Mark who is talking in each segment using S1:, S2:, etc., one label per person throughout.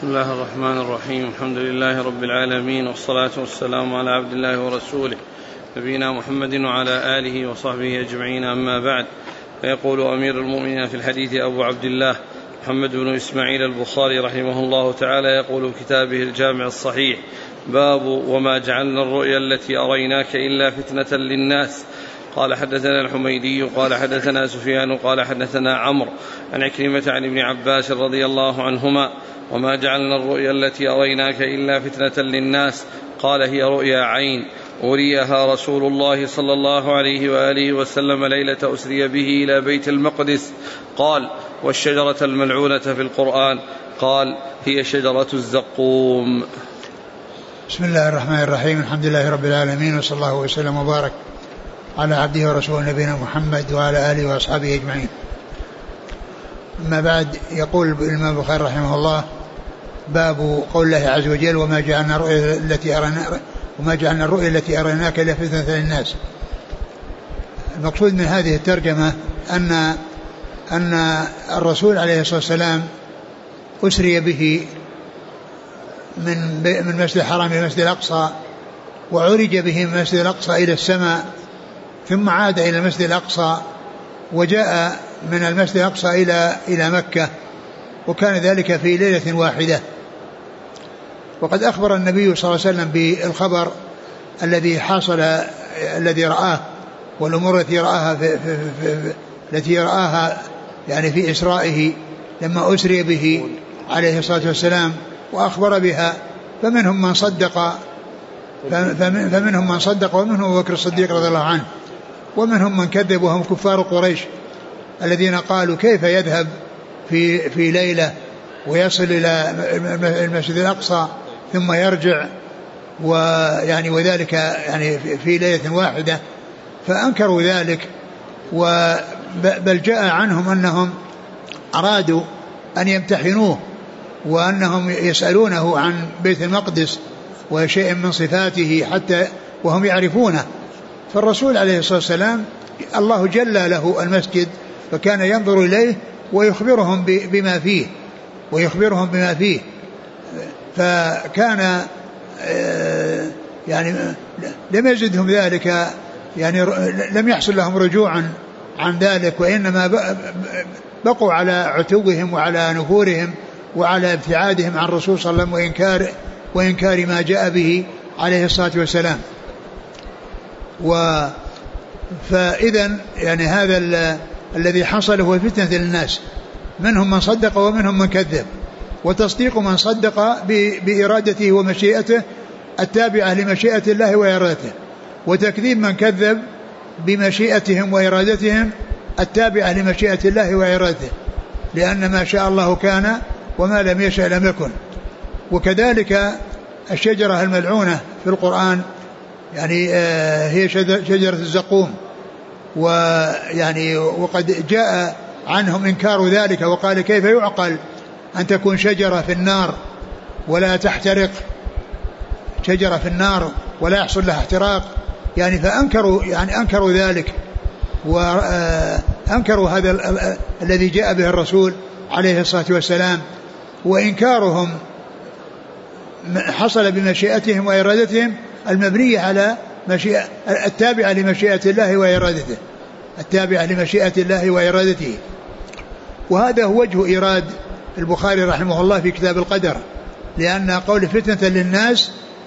S1: بسم الله الرحمن الرحيم. الحمد لله رب العالمين، والصلاة والسلام على عبد الله ورسوله نبينا محمد وعلى آله وصحبه أجمعين، أما بعد. فيقول أمير المؤمنين في الحديث أبو عبد الله محمد بن إسماعيل البخاري رحمه الله تعالى، يقول كتابه الجامع الصحيح: باب وما جعلنا الرؤيا التي أريناك إلا فتنة للناس. قال حدثنا الحميدي قال حدثنا سفيان قال حدثنا عمرو عن عكرمة عن ابن عباس رضي الله عنهما: وما جعلنا الرؤيا التي أريناك إلا فتنة للناس. قال: هي رؤيا عين أريها رسول الله صلى الله عليه وآله وسلم ليلة أسري به إلى بيت المقدس. قال: والشجرة الملعونة في القرآن. قال: هي شجرة الزقوم.
S2: بسم الله الرحمن الرحيم. الحمد لله رب العالمين، وصلى الله وسلم وبارك على عبده ورسوله نبينا محمد وعلى آله وأصحابه أجمعين. أما بعد، يقول الإمام البخاري رحمه الله: باب قول الله عز وجل: وما جعلنا الرؤيا التي أريناك إلا فتنة للناس. المقصود من هذه الترجمة أن الرسول عليه الصلاة والسلام أسري به من مسجد الحرام إلى المسجد الأقصى، وعرج به من المسجد الأقصى إلى السماء، ثم عاد إلى المسجد الأقصى، وجاء من المسجد الأقصى إلى مكة، وكان ذلك في ليلة واحدة. وقد أخبر النبي صلى الله عليه وسلم بالخبر الذي حصل، الذي رآه، والأمور التي رآها يعني في إسرائه لما أسري به عليه الصلاة والسلام، وأخبر بها. فمنهم من صدق ومنهم أبو بكر الصديق رضي الله عنه، ومنهم من كذب وهم كفار قريش الذين قالوا: كيف يذهب في ليلة ويصل إلى المسجد الأقصى ثم يرجع، وذلك يعني في ليلة واحدة. فأنكروا ذلك، بل جاء عنهم أنهم أرادوا أن يمتحنوه، وأنهم يسألونه عن بيت المقدس وشيء من صفاته حتى وهم يعرفونه. فالرسول عليه الصلاة والسلام الله جل له المسجد، فكان ينظر إليه ويخبرهم بما فيه فكان يعني لم يزدهم ذلك، يعني لم يحصل لهم رجوعا عن ذلك، وإنما بقوا على عتوهم وعلى نفورهم وعلى ابتعادهم عن الرسول صلى الله عليه وسلم وإنكار ما جاء به عليه الصلاة والسلام. فإذا يعني هذا الذي حصل هو فتنة للناس، منهم من صدق ومنهم من كذب. وتصديق من صدق بإرادته ومشيئته التابعة لمشيئة الله وإرادته، وتكذيب من كذب بمشيئتهم وإرادتهم التابعة لمشيئة الله وإرادته، لأن ما شاء الله كان وما لم يشاء لم يكن. وكذلك الشجرة الملعونة في القرآن يعني هي شجرة الزقوم، وقد جاء عنهم إنكار ذلك، وقال: كيف يعقل أن تكون شجرة في النار ولا تحترق، شجرة في النار ولا يحصل لها احتراق، يعني أنكروا ذلك، وأنكروا هذا الذي جاء به الرسول عليه الصلاة والسلام. وإنكارهم حصل بمشيئتهم وإرادتهم المبنية على التابعة لمشيئة الله وإرادته، التابعة لمشيئة الله وإرادته. وهذا هو وجه إيراد البخاري رحمه الله في كتاب القدر، لأن قول فتنة للناس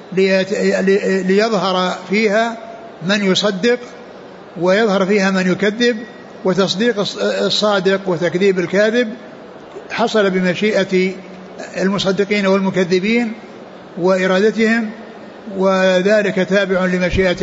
S2: ليظهر فيها من يصدق ويظهر فيها من يكذب، وتصديق الصادق وتكذيب الكاذب حصل بمشيئة المصدقين والمكذبين وإرادتهم، وذلك تابع لمشيئة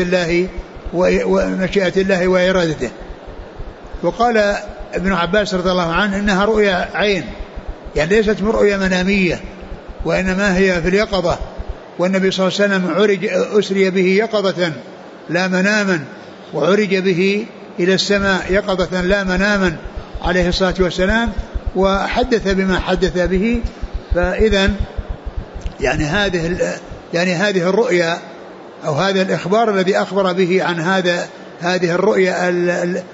S2: الله وإرادته. وقال ابن عباس رضي الله عنه: إنها رؤيا عين، يعني ليست من رؤيا منامية، وإنما هي في اليقظة. والنبي صلى الله عليه وسلم أسري به يقظة لا مناما، وعرج به إلى السماء يقظة لا مناما عليه الصلاة والسلام، وحدث بما حدث به. فإذا يعني هذه الرؤيا أو هذا الإخبار الذي أخبر به عن هذه الرؤيا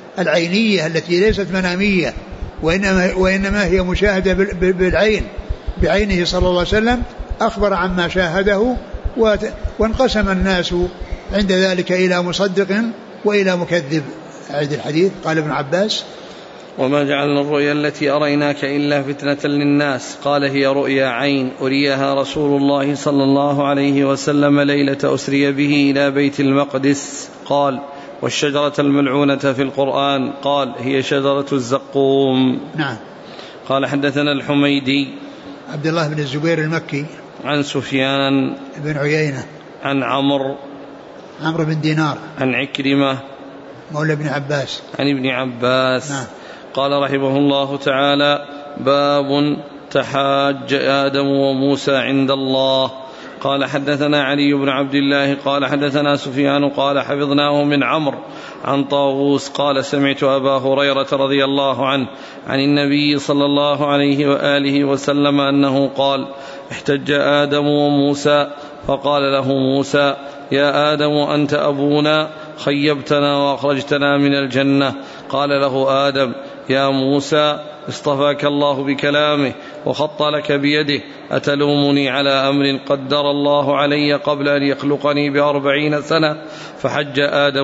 S2: العينية التي ليست منامية، وإنما هي مشاهدة بالعين بعينه صلى الله عليه وسلم، أخبر عما شاهده. وانقسم الناس عند ذلك إلى مصدق وإلى مكذب. أعد الحديث. قال ابن عباس:
S1: وما جعلنا الرؤيا التي أريناك إلا فتنة للناس، قال: هي رؤيا عين أريها رسول الله صلى الله عليه وسلم ليلة أسري به إلى بيت المقدس. قال: والشجرة الملعونة في القرآن؟ قال: هي شجرة الزقوم.
S2: نعم.
S1: قال: حدثنا الحميدي
S2: عبد الله بن الزبير المكي
S1: عن سفيان
S2: بن عيينة
S1: عن
S2: عمرو بن دينار
S1: عن عكرمة
S2: مولى ابن عباس
S1: عن ابن عباس.
S2: نعم.
S1: قال رحمه الله تعالى: باب تحاج آدم وموسى عند الله. قال: حدثنا علي بن عبد الله قال حدثنا سفيان قال حفظناه من عمرو عن طاووس قال: سمعت أبا هريرة رضي الله عنه عن النبي صلى الله عليه وآله وسلم أنه قال: احتج آدم وموسى فقال له موسى: يا آدم أنت أبونا، خيبتنا وأخرجتنا من الجنة. قال له آدم: يا موسى، اصطفاك الله بكلامه وخط لك بيده، أتلومني على أمر قدر الله علي قبل أن يخلقني ب40 سنة؟ فحج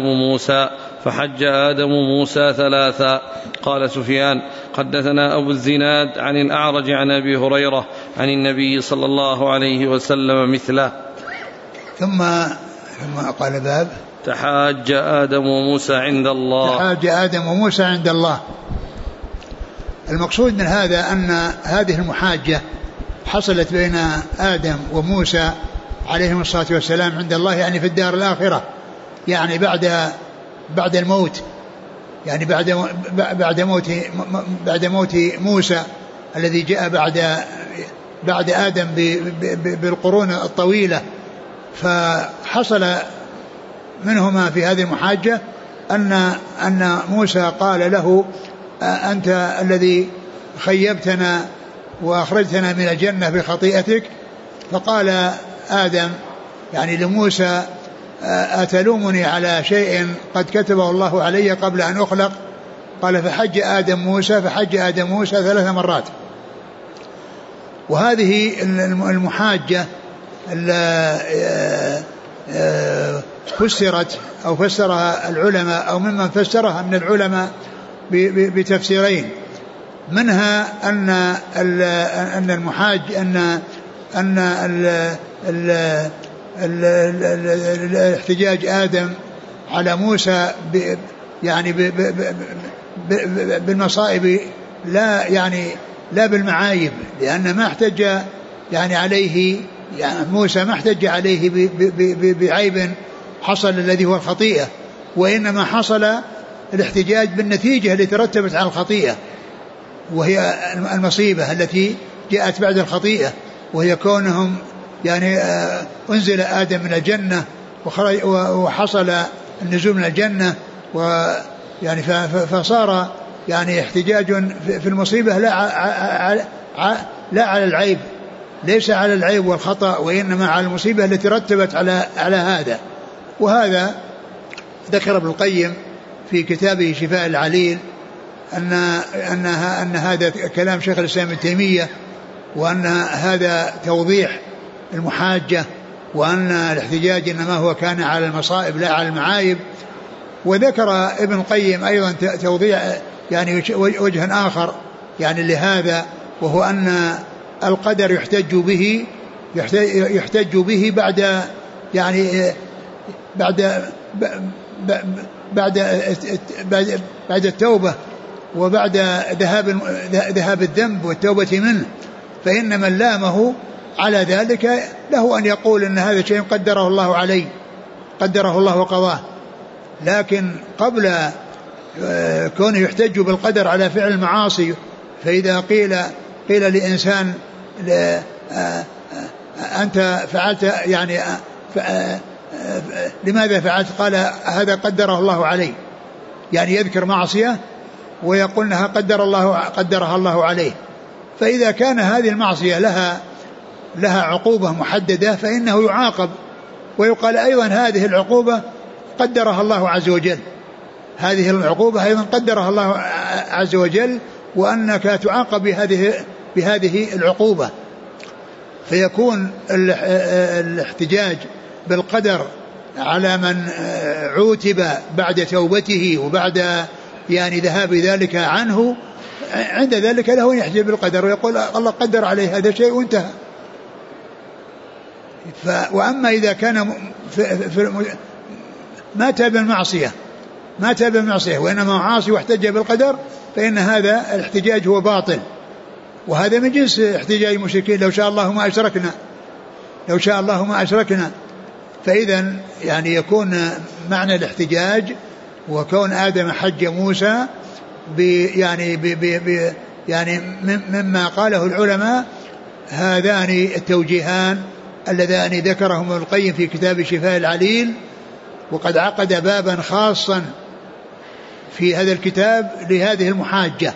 S1: آدم موسى 3. قال سفيان: حدثنا أبو الزناد عن الأعرج عن أبي هريرة عن النبي صلى الله عليه وسلم مثله.
S2: ثم قال: باب
S1: تحاج آدم وموسى عند الله.
S2: تحاج آدم وموسى عند الله. المقصود من هذا أن هذه المحاجة حصلت بين آدم وموسى عليهم الصلاة والسلام عند الله، يعني في الدار الآخرة، يعني بعد الموت، يعني بعد موت موسى الذي جاء بعد آدم بالقرون الطويلة. فحصل منهما في هذه المحاجة أن موسى قال له: أنت الذي خيبتنا وأخرجتنا من الجنة بخطيئتك. فقال آدم يعني لموسى: أتلومني على شيء قد كتبه الله علي قبل أن أخلق؟ قال: فحج آدم موسى 3 مرات. وهذه المحاجة فسرت أو فسرها العلماء أو ممن فسرها من العلماء بتفسيرين. منها أن المحاج أن الاحتجاج آدم على موسى يعني بالمصائب لا بالمعايب، لأن ما احتج يعني عليه، يعني موسى ما احتج عليه بعيب حصل الذي هو الخطيئة، وإنما حصل الاحتجاج بالنتيجة التي ترتبت على الخطيئة، وهي المصيبة التي جاءت بعد الخطيئة، وهي كونهم يعني أنزل آدم من الجنة وحصل النزول من الجنة، ويعني فصار يعني احتجاج في المصيبة لا على العيب، ليس على العيب والخطأ، وإنما على المصيبة التي رتبت على هذا. وهذا ذكر ابن القيم في كتابه شفاء العليل أن هذا كلام شيخ الإسلام ابن تيمية، وأن هذا توضيح المحاجة، وأن الاحتجاج إنما هو كان على المصائب لا على المعايب. وذكر ابن القيم أيضا توضيح يعني وجه آخر يعني لهذا، وهو أن القدر يحتج به بعد يعني بعد التوبة وبعد ذهاب الذنب والتوبة منه. فإن من لامه على ذلك له أن يقول أن هذا شيء قدره الله عليه، قدره الله وقضاه. لكن قبل كونه يحتج بالقدر على فعل المعاصي، فإذا قيل لإنسان أنت فعلت يعني لماذا فعلت؟ قال: هذا قدره الله عليه، يعني يذكر معصية ويقول أنها قدرها الله عليه. فإذا كان هذه المعصية لها عقوبة محددة فإنه يعاقب، ويقال أيضا هذه العقوبة قدرها الله عز وجل، هذه العقوبة أيضا قدرها الله عز وجل، وأنك تعاقب بهذه العقوبة. فيكون الاحتجاج بالقدر على من عوتب بعد توبته وبعد يعني ذهاب ذلك عنه، عند ذلك له أن يحتج بالقدر ويقول الله قدر عليه هذا شيء وانتهى. وأما إذا كان ما تاب المعصية وإنما عاصي واحتج بالقدر، فإن هذا الاحتجاج هو باطل، وهذا من جنس احتجاج المشركين لو شاء الله ما أشركنا. فإذا يعني يكون معنى الاحتجاج وكون آدم حج موسى يعني مما قاله العلماء هذان التوجيهان اللذان ذكرهم ابن القيم في كتاب شفاء العليل، وقد عقد بابا خاصا في هذا الكتاب لهذه المحاجة،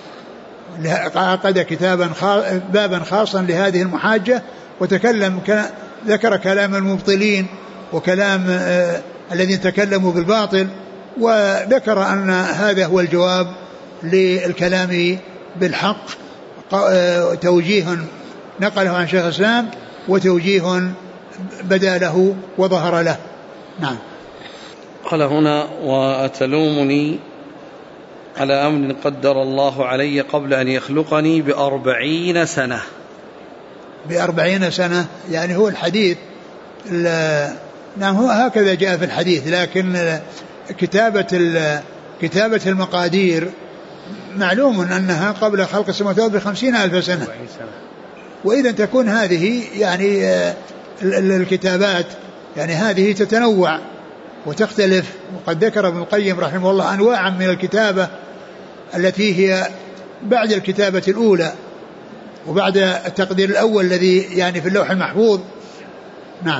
S2: عقد بابا خاصا لهذه المحاجة، وتكلم ذكر كلام المبطلين وكلام الذين تكلموا بالباطل، وذكر أن هذا هو الجواب للكلام بالحق، توجيه نقله عن شيخ الإسلام وتوجيه بدا له وظهر له. نعم.
S1: قال هنا: وأتلومني على أمر قدر الله علي قبل أن يخلقني ب40 سنة.
S2: ب40 سنة يعني هو الحديث، نعم هو هكذا جاء في الحديث، لكن كتابة المقادير معلوم أنها قبل خلق السماوات ب50,000 سنة. وإذا تكون هذه يعني الكتابات يعني هذه تتنوع وتختلف، وقد ذكر ابن القيم رحمه الله أنواعا من الكتابة التي هي بعد الكتابة الأولى وبعد التقدير الأول الذي يعني في اللوح المحفوظ. نعم.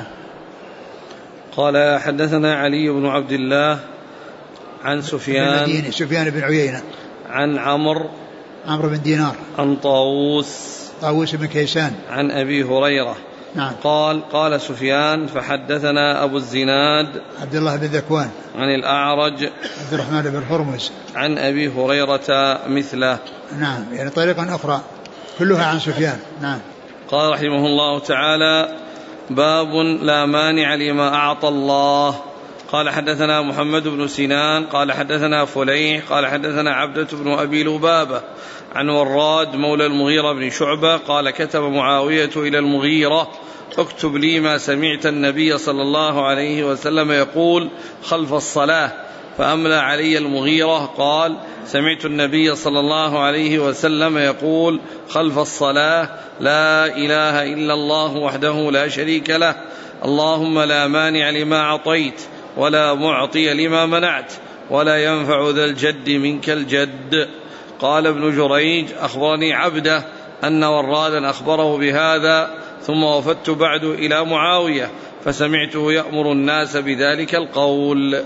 S1: قال: حدثنا علي بن عبد الله عن سفيان بن
S2: عيينة
S1: عن عمرو
S2: بن دينار عن
S1: طاووس
S2: بن كيسان
S1: عن أبي هريرة.
S2: نعم.
S1: قال سفيان: فحدثنا أبو الزناد
S2: عبد الله بن ذكوان
S1: عن الأعرج
S2: عبد الرحمن بن هرمز عن
S1: أبي هريرة مثله.
S2: نعم، يعني طريقة أخرى كلها عن سفيان. نعم.
S1: قال رحمه الله تعالى: باب لا مانع لما أعطى الله. قال: حدثنا محمد بن سنان قال حدثنا فليح قال حدثنا عبدة بن أبي لبابة عن وراد مولى المغيرة بن شعبة قال: كتب معاوية إلى المغيرة: اكتب لي ما سمعت النبي صلى الله عليه وسلم يقول خلف الصلاة. فأملى علي المغيرة قال: سمعت النبي صلى الله عليه وسلم يقول خلف الصلاة: لا إله إلا الله وحده لا شريك له، اللهم لا مانع لما أعطيت ولا معطي لما منعت ولا ينفع ذا الجد منك الجد. قال ابن جريج: أخبرني عبده أن ورادا أخبره بهذا، ثم وفدت بعد إلى معاوية فسمعته يأمر الناس بذلك القول.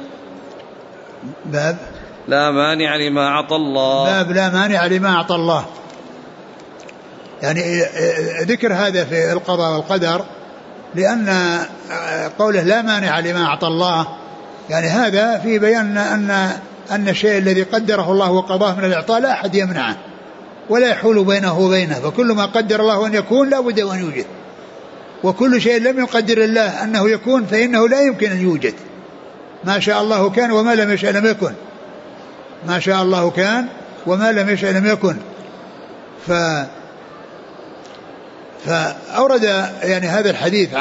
S2: باب
S1: لا مانع لما أعطى الله.
S2: باب لا مانع لما أعطى الله، يعني ذكر هذا في القضاء والقدر، لأن قوله لا مانع لما أعطى الله يعني هذا في بيان أن الشيء الذي قدره الله وقضاه من الإعطاء لا أحد يمنعه ولا يحول بينه وبينه، فكل ما قدر الله أن يكون لا بد أن يوجد، وكل شيء لم يقدر الله أنه يكون فإنه لا يمكن أن يوجد. ما شاء الله كان وما لم يشاء لم يكن، ما شاء الله كان وما لم يشاء لم يكن. فأورد يعني هذا الحديث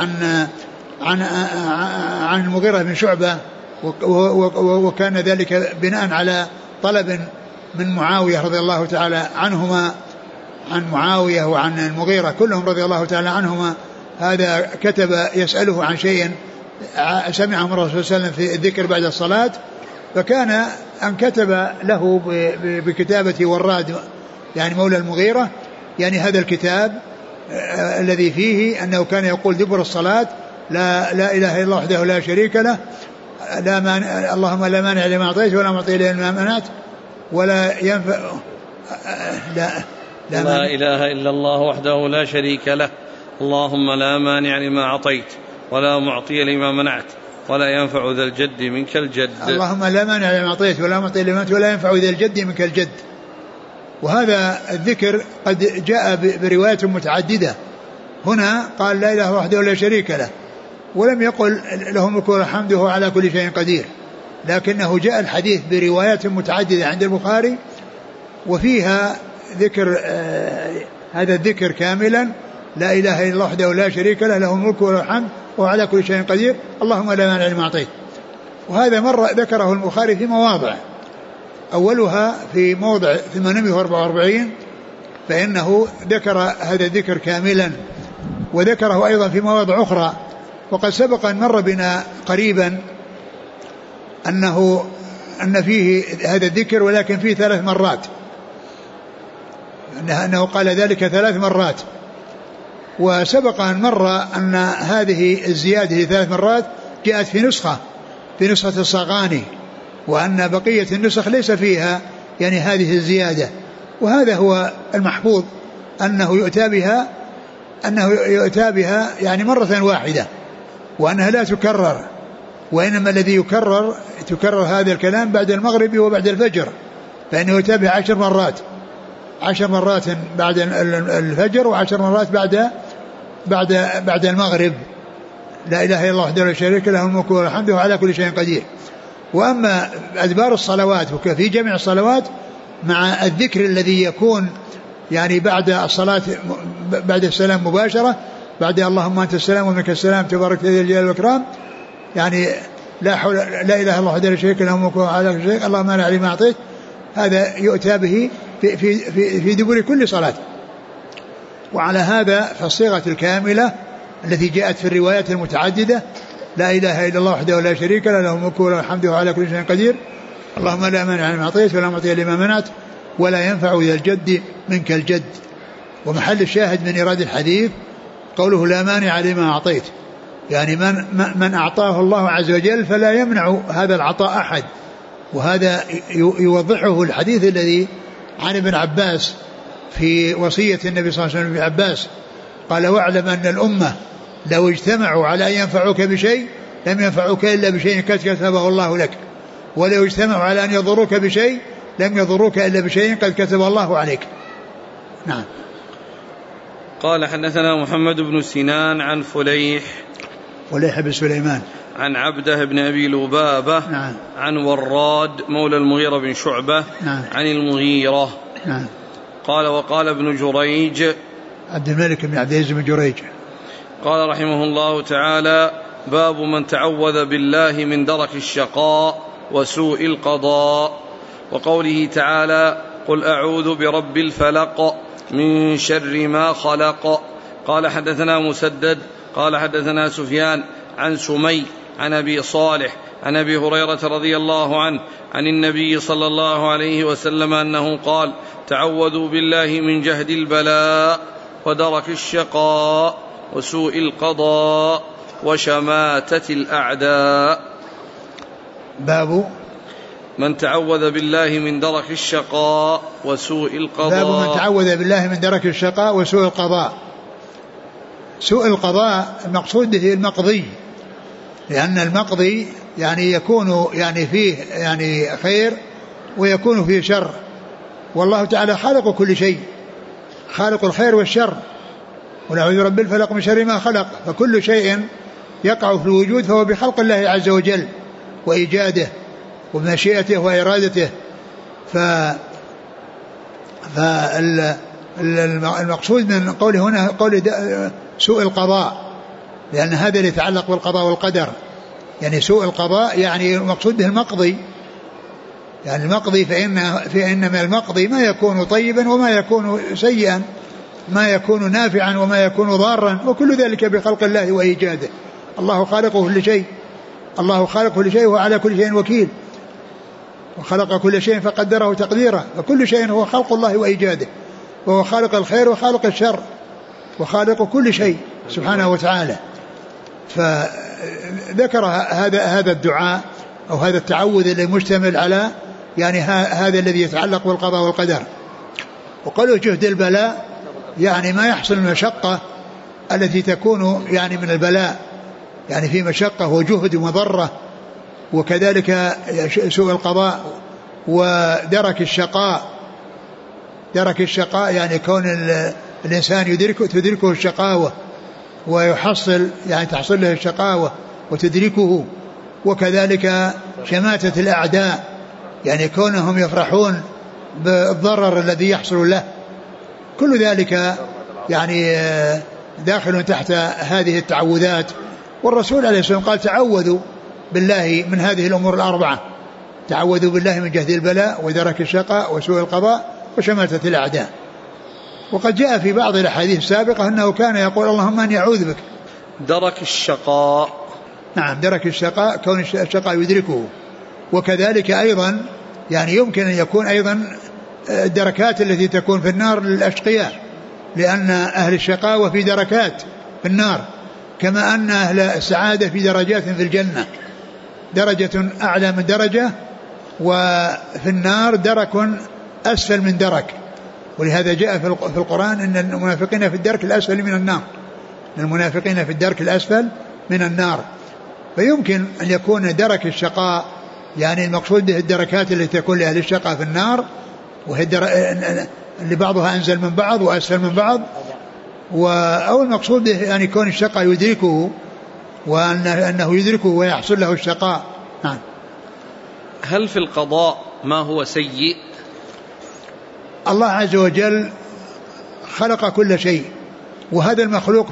S2: عن المغيرة بن شعبة، وكان ذلك بناء على طلب من معاوية رضي الله تعالى عنهما، عن معاوية وعن المغيرة كلهم رضي الله تعالى عنهما. هذا كتب يسأله عن شيء سمعه من الرسول صلى الله عليه وسلم في الذكر بعد الصلاة، فكان أن كتب له بكتابة وراد يعني مولى المغيرة، يعني هذا الكتاب الذي فيه أنه كان يقول دبر الصلاة: لا إله إلا الله وحده لا شريك له، اللهم لا مانع لما أعطيت ولا معطي لما منعت ولا ينفع
S1: لا إله إلا الله وحده لا شريك له، اللهم لا مانع لما أعطيت ولا معطي لما منعت ولا ينفع ذا الجد منك الجد.
S2: اللهم لا مانع لما أعطيت ولا معطي لما منعت ولا ينفع ذا الجد منك الجد. وهذا الذكر قد جاء برواية متعددة، هنا قال لا إله وحده لا شريك له، ولم يقل له الملك والحمد وهو على كل شيء قدير، لكنه جاء الحديث بروايات متعددة عند البخاري وفيها ذكر هذا الذكر كاملا: لا إله إلا الله وحده لا شريك له، له الملك وله الحمد وهو على كل شيء قدير، اللهم لا مانع لما أعطيت. وهذا مرة ذكره البخاري في مواضع، أولها في موضع 844 فإنه ذكر هذا الذكر كاملا، وذكره أيضا في مواضع أخرى. وقد سبق أن مر بنا قريبا أن فيه هذا الذكر ولكن فيه 3 مرات، أنه قال ذلك 3 مرات. وسبق أن مر أن هذه الزيادة 3 مرات جاءت في نسخة الصاغاني، وأن بقية النسخ ليس فيها يعني هذه الزيادة. وهذا هو المحفوظ، أنه يؤتى بها يعني مرة واحدة، وأنها لا تكرر، وإنما الذي تكرر هذا الكلام بعد المغرب وبعد الفجر، فإنه يؤتى بها 10 مرات، 10 مرات بعد الفجر و10 مرات بعد المغرب. لا إله إلا الله وحده لا شريك له، الملك وله الحمد وهو على كل شيء قدير. وأما أدبار الصلوات وفي جميع الصلوات مع الذكر الذي يكون يعني بعد الصلاة بعد السلام مباشرة، بعد اللهم أنت السلام ومنك السلام تبارك ذي الجلال والإكرام، يعني لا إله إلا الله وحده لا شريك له، الملك وله على كل شيء، اللهم مانع لما أعطيت. هذا يؤتى به في دبر كل صلاة. وعلى هذا فالصيغة الكاملة التي جاءت في الروايات المتعددة: لا إله إلا الله وحده لا شريك له، له الملك وله الحمد وهو على كل شيء قدير، اللهم لا مانع لما أعطيت ولا معطي لما منعت ولا ينفع ذا الجد منك الجد. ومحل الشاهد من إيراد الحديث قوله لا مانع لما أعطيت، يعني من أعطاه الله عز وجل فلا يمنع هذا العطاء أحد. وهذا يوضحه الحديث الذي عن ابن عباس في وصية النبي صلى الله عليه وسلم ابن عباس قال: واعلم أن الأمة لو اجتمعوا على أن ينفعوك بشيء لم ينفعوك إلا بشيء قد كتبه الله لك، ولو اجتمعوا على أن يضروك بشيء لم يضروك إلا بشيء قد كتبه الله عليك. نعم.
S1: قال: حدثنا محمد بن سنان عن فليح
S2: بن سليمان
S1: عن عبده بن أبي لبابة.
S2: نعم.
S1: عن وراد مولى المغيرة بن شعبة.
S2: نعم.
S1: عن المغيرة.
S2: نعم.
S1: قال: وقال ابن جريج
S2: عبد الملك بن عبد العزيز بن جريج
S1: قال رحمه الله تعالى: باب من تعوذ بالله من درك الشقاء وسوء القضاء، وقوله تعالى: قل أعوذ برب الفلق من شر ما خلق. قال: حدثنا مسدد قال: حدثنا سفيان عن سمي عن أبي صالح عن أبي هريرة رضي الله عنه عن النبي صلى الله عليه وسلم أنه قال: تعوذوا بالله من جهد البلاء ودرك الشقاء وسوء القضاء وشماتة الأعداء.
S2: باب
S1: من تعوذ بالله من درك الشقاء وسوء القضاء.
S2: باب من تعوذ بالله من درك الشقاء وسوء القضاء. سوء القضاء المقصود به المقضي، لأن المقضي يعني يكون يعني فيه يعني خير ويكون فيه شر، والله تعالى خالق كل شيء، خالق الخير والشر. ونعوذ برب الفلق من شر ما خلق، فكل شيء يقع في الوجود فهو بخلق الله عز وجل وإيجاده ومشيئته وإرادته. فالمقصود من قوله هنا قول سوء القضاء، لأن هذا يتعلق بالقضاء والقدر. يعني سوء القضاء يعني المقصود به المقضي، يعني المقضي فإن من المقضي ما يكون طيبا وما يكون سيئا، ما يكون نافعا وما يكون ضارا، وكل ذلك بخلق الله وإيجاده. الله خالق كل شيء، الله خالق كل شيء وعلى كل شيء وكيل، وخلق كل شيء فقدره تقديره، وكل شيء هو خلق الله وإيجاده، وهو خالق الخير وخالق الشر وخالق كل شيء سبحانه وتعالى. فذكر هذا الدعاء أو هذا التعوذ المشتمل على يعني هذا الذي يتعلق بالقضاء والقدر. وقالوا جهد البلاء يعني ما يحصل من المشقة التي تكون يعني من البلاء، يعني في مشقة وجهد ومضرة. وكذلك سوء القضاء ودرك الشقاء. درك الشقاء يعني كون الإنسان تدركه الشقاوة ويحصل يعني تحصل له الشقاوة وتدركه. وكذلك شماتة الأعداء، يعني كونهم يفرحون بالضرر الذي يحصل له، كل ذلك يعني داخل تحت هذه التعوذات. والرسول عليه الصلاة والسلام قال تعوذوا بالله من هذه الأمور الأربعة: تعوذوا بالله من جهد البلاء ودرك الشقاء وسوء القضاء وشماتة الأعداء. وقد جاء في بعض الأحاديث السابقة أنه كان يقول اللهم أني أعوذ بك.
S1: درك الشقاء،
S2: نعم، درك الشقاء كون الشقاء يدركه. وكذلك أيضا يعني يمكن أن يكون أيضا الدركات التي تكون في النار للأشقياء، لأن أهل الشقاوة في دركات في النار، كما أن أهل السعادة في درجات في الجنة، درجة أعلى من درجة، وفي النار درك أسفل من درك. ولهذا جاء في القرآن إن المنافقين في الدرك الأسفل من النار، المنافقين في الدرك الأسفل من النار. فيمكن أن يكون درك الشقاء يعني المقصود به الدركات التي تكون لأهل الشقاء في النار، وهي اللي بعضها أنزل من بعض وأسفل من بعض، أو المقصود به يعني كون الشقاء يدركه، وأنه يدركه ويحصل له الشقاء. نعم.
S1: هل في القضاء ما هو سيء؟
S2: الله عز وجل خلق كل شيء، وهذا المخلوق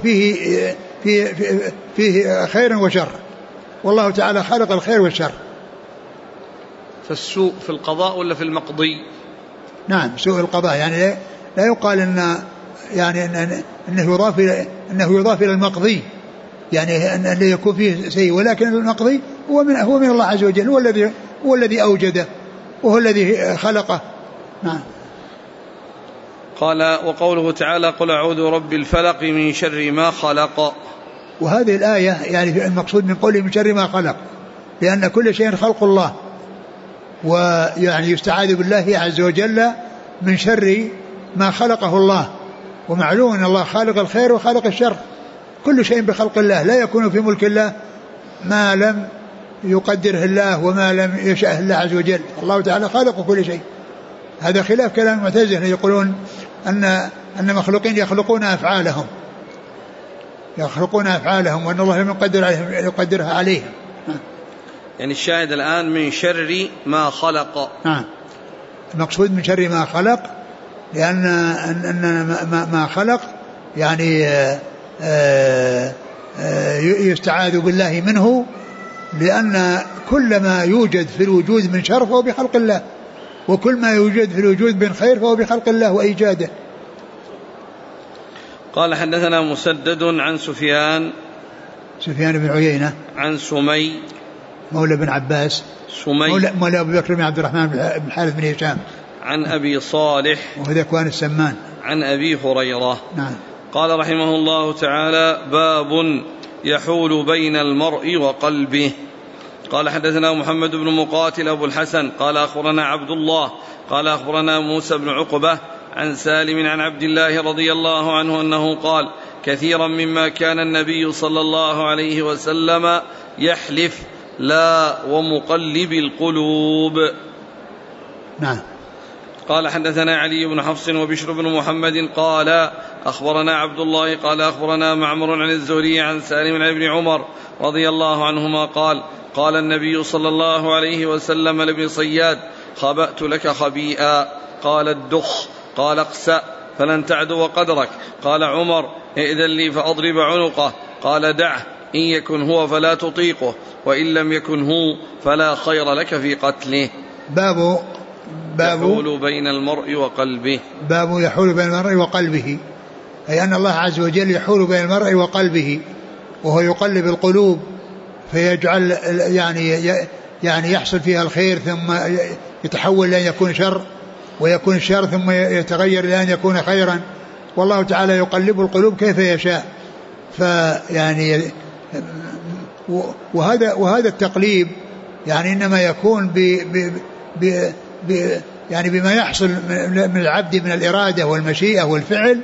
S2: فيه خير وشر، والله تعالى خلق الخير والشر.
S1: فالسوء في القضاء ولا في المقضي؟
S2: نعم، سوء القضاء، يعني لا يقال انه يضاف الى المقضي، يعني ان يكون فيه سيء، ولكن المقضي هو من الله عز وجل، هو الذي اوجده وهو الذي خلقه. نعم.
S1: قال: وقوله تعالى: قل أعوذ برب الفلق من شر ما خلق.
S2: وهذه الآية يعني المقصود من قوله من شر ما خلق، لأن كل شيء خلق الله، ويعني يستعاذ بالله عز وجل من شر ما خلقه الله. ومعلوم أن الله خالق الخير وخالق الشر، كل شيء بخلق الله، لا يكون في ملك الله ما لم يقدره الله وما لم يشاء الله عز وجل. الله تعالى خالق كل شيء. هذا خلاف كلام المعتزلة يقولون أن مخلوقين يخلقون أفعالهم وأن الله لم يقدرها عليهم.
S1: يعني الشاهد الآن من شر ما خلق.
S2: نعم، المقصود من شر ما خلق، لأن ما خلق يعني يستعاذ بالله منه، لأن كل ما يوجد في الوجود من شر فهو بخلق الله، وكل ما يوجد في الوجود من خير فهو بخلق الله وإيجاده.
S1: قال: حدثنا مسدد عن سفيان
S2: بن عيينة
S1: عن سمي
S2: مولى بن عباس، مولى أبي بكر بن عبد الرحمن بن الحارث بن هشام،
S1: عن أبي صالح
S2: وهو ذكوان السمان،
S1: عن أبي هريرة.
S2: نعم.
S1: قال رحمه الله تعالى: باب يحول بين المرء وقلبه. قال: حدثنا محمد بن مقاتل أبو الحسن قال أخبرنا عبد الله قال أخبرنا موسى بن عقبة عن سالم عن عبد الله رضي الله عنه أنه قال: كثيرا مما كان النبي صلى الله عليه وسلم يحلف لا ومقلب القلوب.
S2: نعم.
S1: قال: حدثنا علي بن حفص وبشر بن محمد قال أخبرنا عبد الله قال أخبرنا معمر عن الزهري عن سالم عن ابن عمر رضي الله عنهما قال: قال النبي صلى الله عليه وسلم لابن صياد: خبأت لك خبيئا. قال: الدخ. قال: اقسأ فلن تعدو قدرك. قال عمر: ائذن لي فأضرب عنقه. قال: دعه، إن يكن هو فلا تطيقه، وإن لم يكن هو فلا خير لك في قتله.
S2: باب
S1: يحول بين المرء وقلبه.
S2: باب يحول بين المرء وقلبه، أي أن الله عز وجل يحول بين المرء وقلبه، وهو يقلب القلوب فيجعل يعني يحصل فيها الخير ثم يتحول لأن يكون شر، ويكون الشر ثم يتغير لأن يكون خيرا، والله تعالى يقلب القلوب كيف يشاء. فيعني وهذا التقليب يعني إنما يكون يعني بما يحصل من العبد من الإرادة والمشيئة والفعل.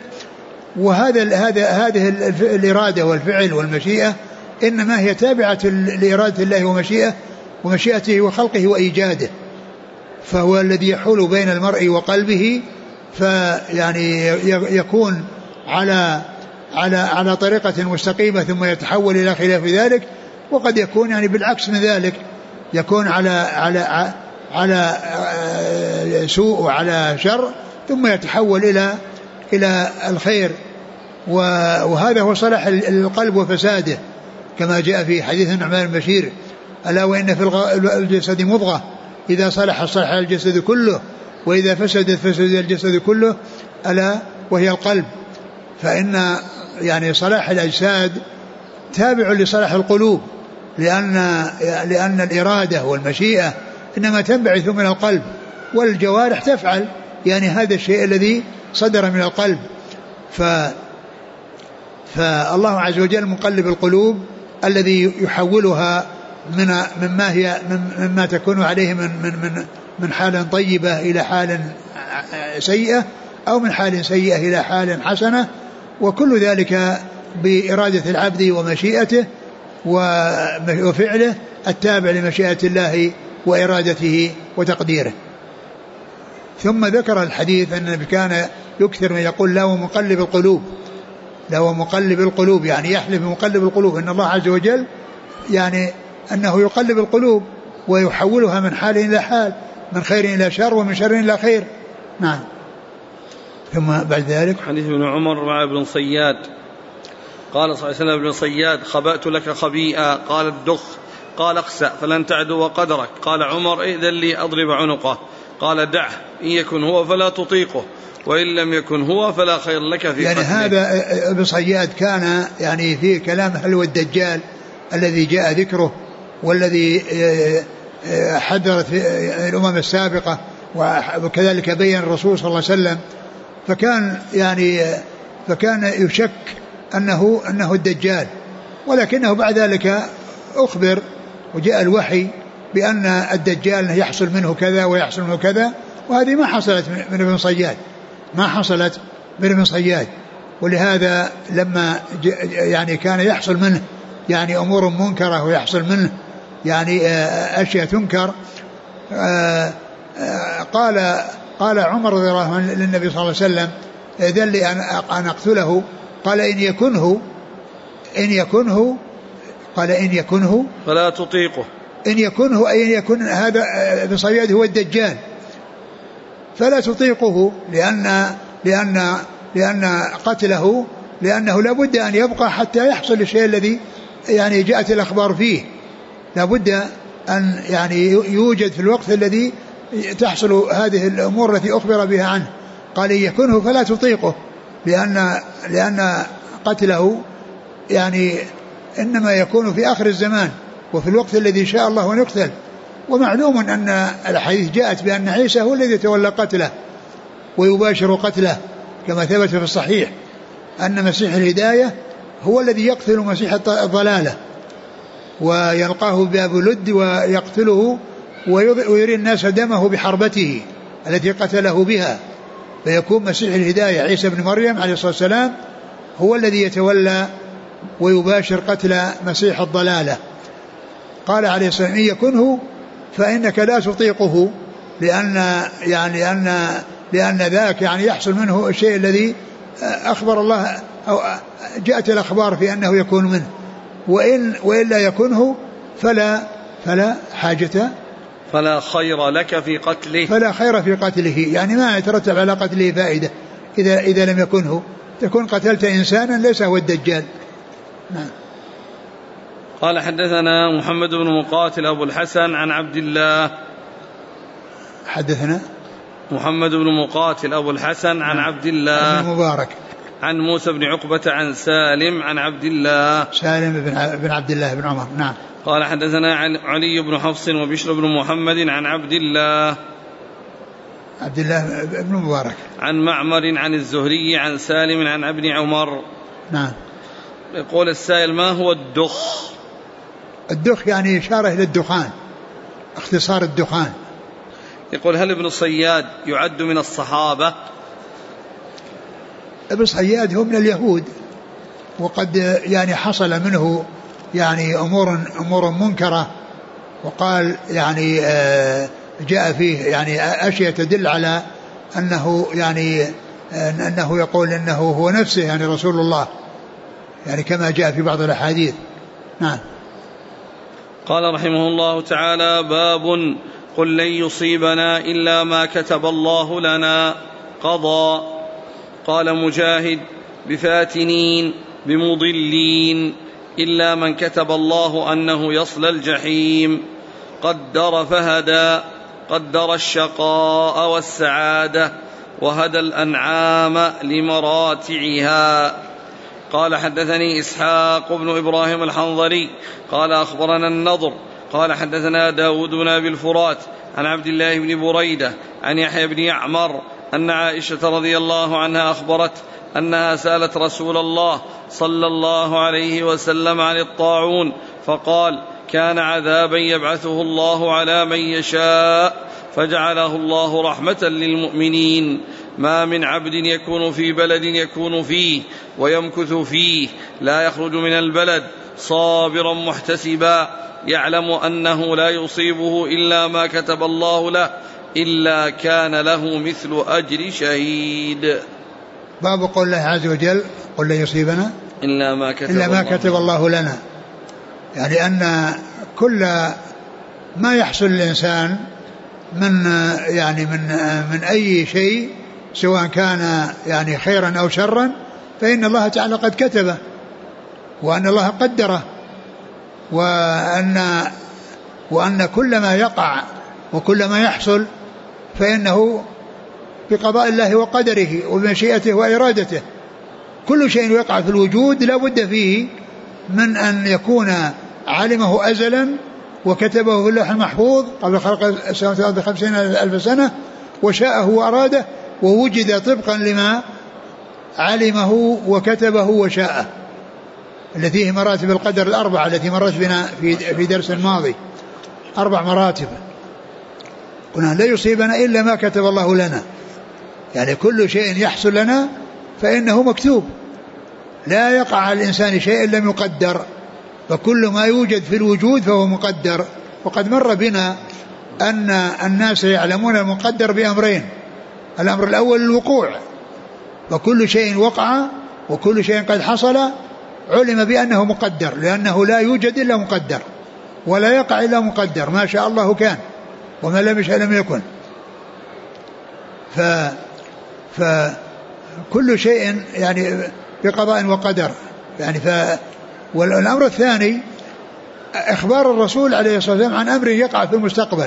S2: هذه الإرادة والفعل والمشيئة إنما هي تابعة لإرادة الله ومشيئته وخلقه وإيجاده، فهو الذي يحول بين المرء وقلبه، فيعني يكون على على طريقة مستقيمة ثم يتحول إلى خلاف ذلك، وقد يكون يعني بالعكس من ذلك، يكون على سوء وعلى شر ثم يتحول إلى الخير. وهذا هو صلاح القلب وفساده، كما جاء في حديث النعمان بن بشير: ألا وإن في الجسد مضغة إذا صلح صلح الجسد كله وإذا فسدت فسد الجسد كله ألا وهي القلب. فإن يعني صلاح الأجساد تابع لصلاح القلوب، لأن الإرادة والمشيئة إنما تنبعث من القلب، والجوارح تفعل يعني هذا الشيء الذي صدر من القلب. فالله عز وجل مقلب القلوب الذي يحولها مما تكون عليه من حال طيبة إلى حال سيئة، أو من حال سيئة إلى حال حسنة، وكل ذلك بإرادة العبد ومشيئته وفعله التابع لمشيئة الله وإرادته وتقديره. ثم ذكر الحديث أن النبي كان يكثر من يقول: لا ومقلب القلوب، لا ومقلب القلوب، يعني يحلف بمقلب القلوب، أن الله عز وجل يعني أنه يقلب القلوب ويحولها من حال إلى حال، من خير إلى شر ومن شر إلى خير. نعم. ثم بعد ذلك
S1: حديث ابن عمر مع ابن صياد قال صلى الله عليه وسلم: ابن صياد خبأت لك خبيئا، قال: الدخ، قال: اخسأ فلن تعدو قدرك. قال عمر: إذن لي أضرب عنقه. قال: دعه، إن يكن هو فلا تطيقه، وإن لم يكن هو فلا خير لك في
S2: يعني
S1: قتله.
S2: هذا ابن صياد كان يعني في كلام هل هو الدجال الذي جاء ذكره والذي حذرت الأمم السابقة، وكذلك بين الرسول صلى الله عليه وسلم، فكان يشك أنه الدجال، ولكنه بعد ذلك أخبر وجاء الوحي بأن الدجال يحصل منه كذا ويحصل منه كذا، وهذه ما حصلت من ابن صياد، ما حصلت من ابن صياد. ولهذا لما يعني كان يحصل منه يعني أمور منكرة ويحصل منه يعني أشياء تنكر، قال عمر رضي الله عنه للنبي صلى الله عليه وسلم: إذن لي أن أقتله. قال: إن يكنه قال: إن يكنه
S1: فلا تطيقه،
S2: إن يكنه أي إن يكن هذا ابن صياد هو الدجال فلا تطيقه، لأن قتله، لأنه لا بد أن يبقى حتى يحصل الشيء الذي يعني جاءت الأخبار فيه، لا بد أن يعني يوجد في الوقت الذي تحصل هذه الأمور التي أخبر بها عنه. قال: إن يكنه فلا تطيقه، لأن قتله يعني إنما يكون في آخر الزمان وفي الوقت الذي شاء الله أن يقتل. ومعلوم أن الحديث جاءت بأن عيسى هو الذي يتولى قتله ويباشر قتله، كما ثبت في الصحيح أن مسيح الهداية هو الذي يقتل مسيح الضلالة ويلقاه بأبو لد ويقتله ويري الناس دمه بحربته التي قتله بها، فيكون مسيح الهداية عيسى بن مريم عليه الصلاة والسلام هو الذي يتولى ويباشر قتل مسيح الضلالة. قال عليه الصلاة والسلام: إن يكنه فإنك لا تطيقه، لأن ذاك يعني يحصل منه الشيء الذي أخبر الله أو جاءت الأخبار في أنه يكون منه، وإلا يكنه فلا حاجة،
S1: فلا خير لك في قتله،
S2: فلا خير في قتله، يعني ما يترتب على قتله فائدة إذا لم يكنه، تكون قتلت إنسانا ليس هو الدجال. نعم.
S1: قال: حدثنا محمد بن مقاتل أبو الحسن عن عبد الله.
S2: حدثنا
S1: محمد بن مقاتل أبو الحسن عن عبد الله
S2: بن مبارك
S1: عن موسى بن عقبة عن سالم عن عبد الله،
S2: سالم بن عبد الله بن عمر. نعم.
S1: قال: حدثنا علي بن حفص وبشر بن محمد عن عبد الله
S2: بن مبارك
S1: عن معمر عن الزهري عن سالم عن ابن عمر.
S2: نعم.
S1: يقول السائل: ما هو الدخ؟
S2: الدخ يعني إشارة إلى الدخان، اختصار الدخان.
S1: يقول: هل ابن صياد يعد من الصحابة؟
S2: ابن صياد هو من اليهود، وقد يعني حصل منه يعني أمور منكرة، وقال يعني جاء فيه يعني أشياء تدل على أنه يعني أنه يقول أنه هو نفسه يعني رسول الله يعني كما جاء في بعض الأحاديث. نعم.
S1: قال رحمه الله تعالى: باب قل لن يصيبنا إلا ما كتب الله لنا قضى. قال مجاهد: بفاتنين بمضلين إلا من كتب الله أنه يصلى الجحيم. قدر فهدى، قدر الشقاء والسعادة، وهدى الأنعام لمراتعها. قال حدثني إسحاق بن إبراهيم الحنظلي قال أخبرنا النضر قال حدثنا داود بن أبي الفرات عن عبد الله بن بريدة عن يحيى بن يعمر أن عائشة رضي الله عنها أخبرت أنها سألت رسول الله صلى الله عليه وسلم عن الطاعون فقال: كان عذابا يبعثه الله على من يشاء فجعله الله رحمة للمؤمنين. ما من عبد يكون في بلد يكون فيه ويمكث فيه لا يخرج من البلد صابرا محتسبا يعلم أنه لا يصيبه إلا ما كتب الله له إلا كان له مثل أجر شهيد.
S2: باب قول الله عز وجل: قل لن يصيبنا
S1: إلا ما كتب
S2: الله لنا. يعني أن كل ما يحصل الإنسان من أي شيء سواء كان يعني خيرا أو شرا فإن الله تعالى قد كتبه، وأن الله قدره، وأن كل ما يقع وكل ما يحصل فإنه بقضاء الله وقدره وبمشيئته وإرادته. كل شيء يقع في الوجود لا بد فيه من أن يكون علمه أزلا وكتبه في اللوح المحفوظ قبل خلق السماوات والأرض 50,000 سنة، وشاءه وأراده ووجد طبقا لما علمه وكتبه وشاءه، التي هي مراتب القدر الأربعة التي مرت بنا في درس الماضي. 4 مراتب. قلنا لا يصيبنا إلا ما كتب الله لنا، يعني كل شيء يحصل لنا فإنه مكتوب، لا يقع على الإنسان شيء لم يقدر، فكل ما يوجد في الوجود فهو مقدر. وقد مر بنا أن الناس يعلمون المقدر بأمرين: الأمر الأول الوقوع، وكل شيء وقع وكل شيء قد حصل علم بأنه مقدر، لأنه لا يوجد إلا مقدر ولا يقع إلا مقدر، ما شاء الله كان وما لم يشاء لم يكن. فكل شيء يعني بقضاء وقدر يعني. والأمر الثاني إخبار الرسول عليه الصلاة والسلام عن أمر يقع في المستقبل،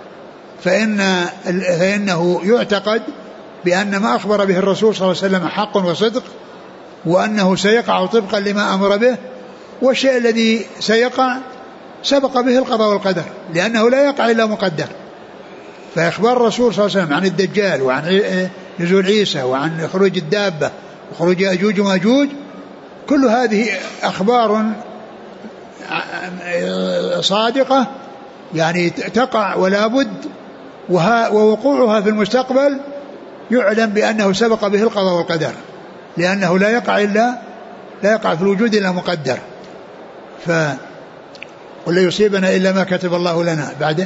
S2: فإنه يعتقد بأن ما أخبر به الرسول صلى الله عليه وسلم حق وصدق، وأنه سيقع طبقا لما أمر به، والشيء الذي سيقع سبق به القضاء والقدر لأنه لا يقع إلا مقدر. فإخبار الرسول صلى الله عليه وسلم عن الدجال وعن نزول عيسى وعن خروج الدابة وخروج يأجوج وماجوج كل هذه أخبار صادقة يعني تقع ولا بد، ووقوعها في المستقبل يعلم بأنه سبق به القضاء والقدر، لأنه لا يقع في الوجود إلا مقدر. ولا يصيبنا إلا ما كتب الله لنا. بعده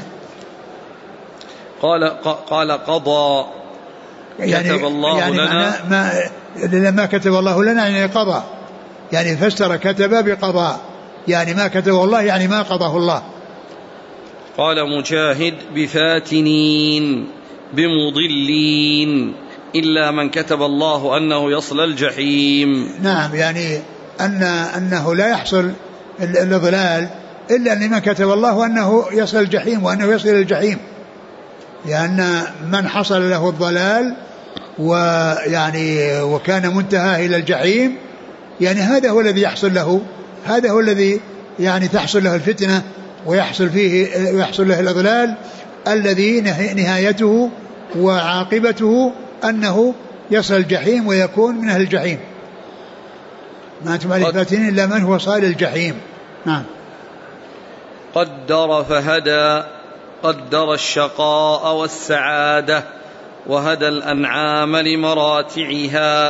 S1: قال قضى
S2: يعني
S1: كتب الله
S2: يعني
S1: لنا
S2: ما كتب الله لنا يعني قضى، يعني فسر كتب بقضاء، يعني ما كتبه الله يعني ما قضاه الله.
S1: قال مجاهد: بفاتنين بمضلين إلا من كتب الله أنه يصل الجحيم.
S2: نعم، يعني أنه لا يحصل الإضلال إلا لمن كتب الله أنه يصل الجحيم وأنه يصل الجحيم، لأن من حصل له الضلال ويعني وكان منتهى إلى الجحيم يعني هذا هو الذي يحصل له، هذا هو الذي يعني تحصل له الفتنة ويحصل له الإضلال الذي نهايته وعاقبته أنه يصل الجحيم ويكون من أهل الجحيم. ما أنتم على الفاتنين إلا من هو صال الجحيم. نعم.
S1: قدر فهدى، قدر الشقاء والسعادة، وهدى الأنعام لمراتعها.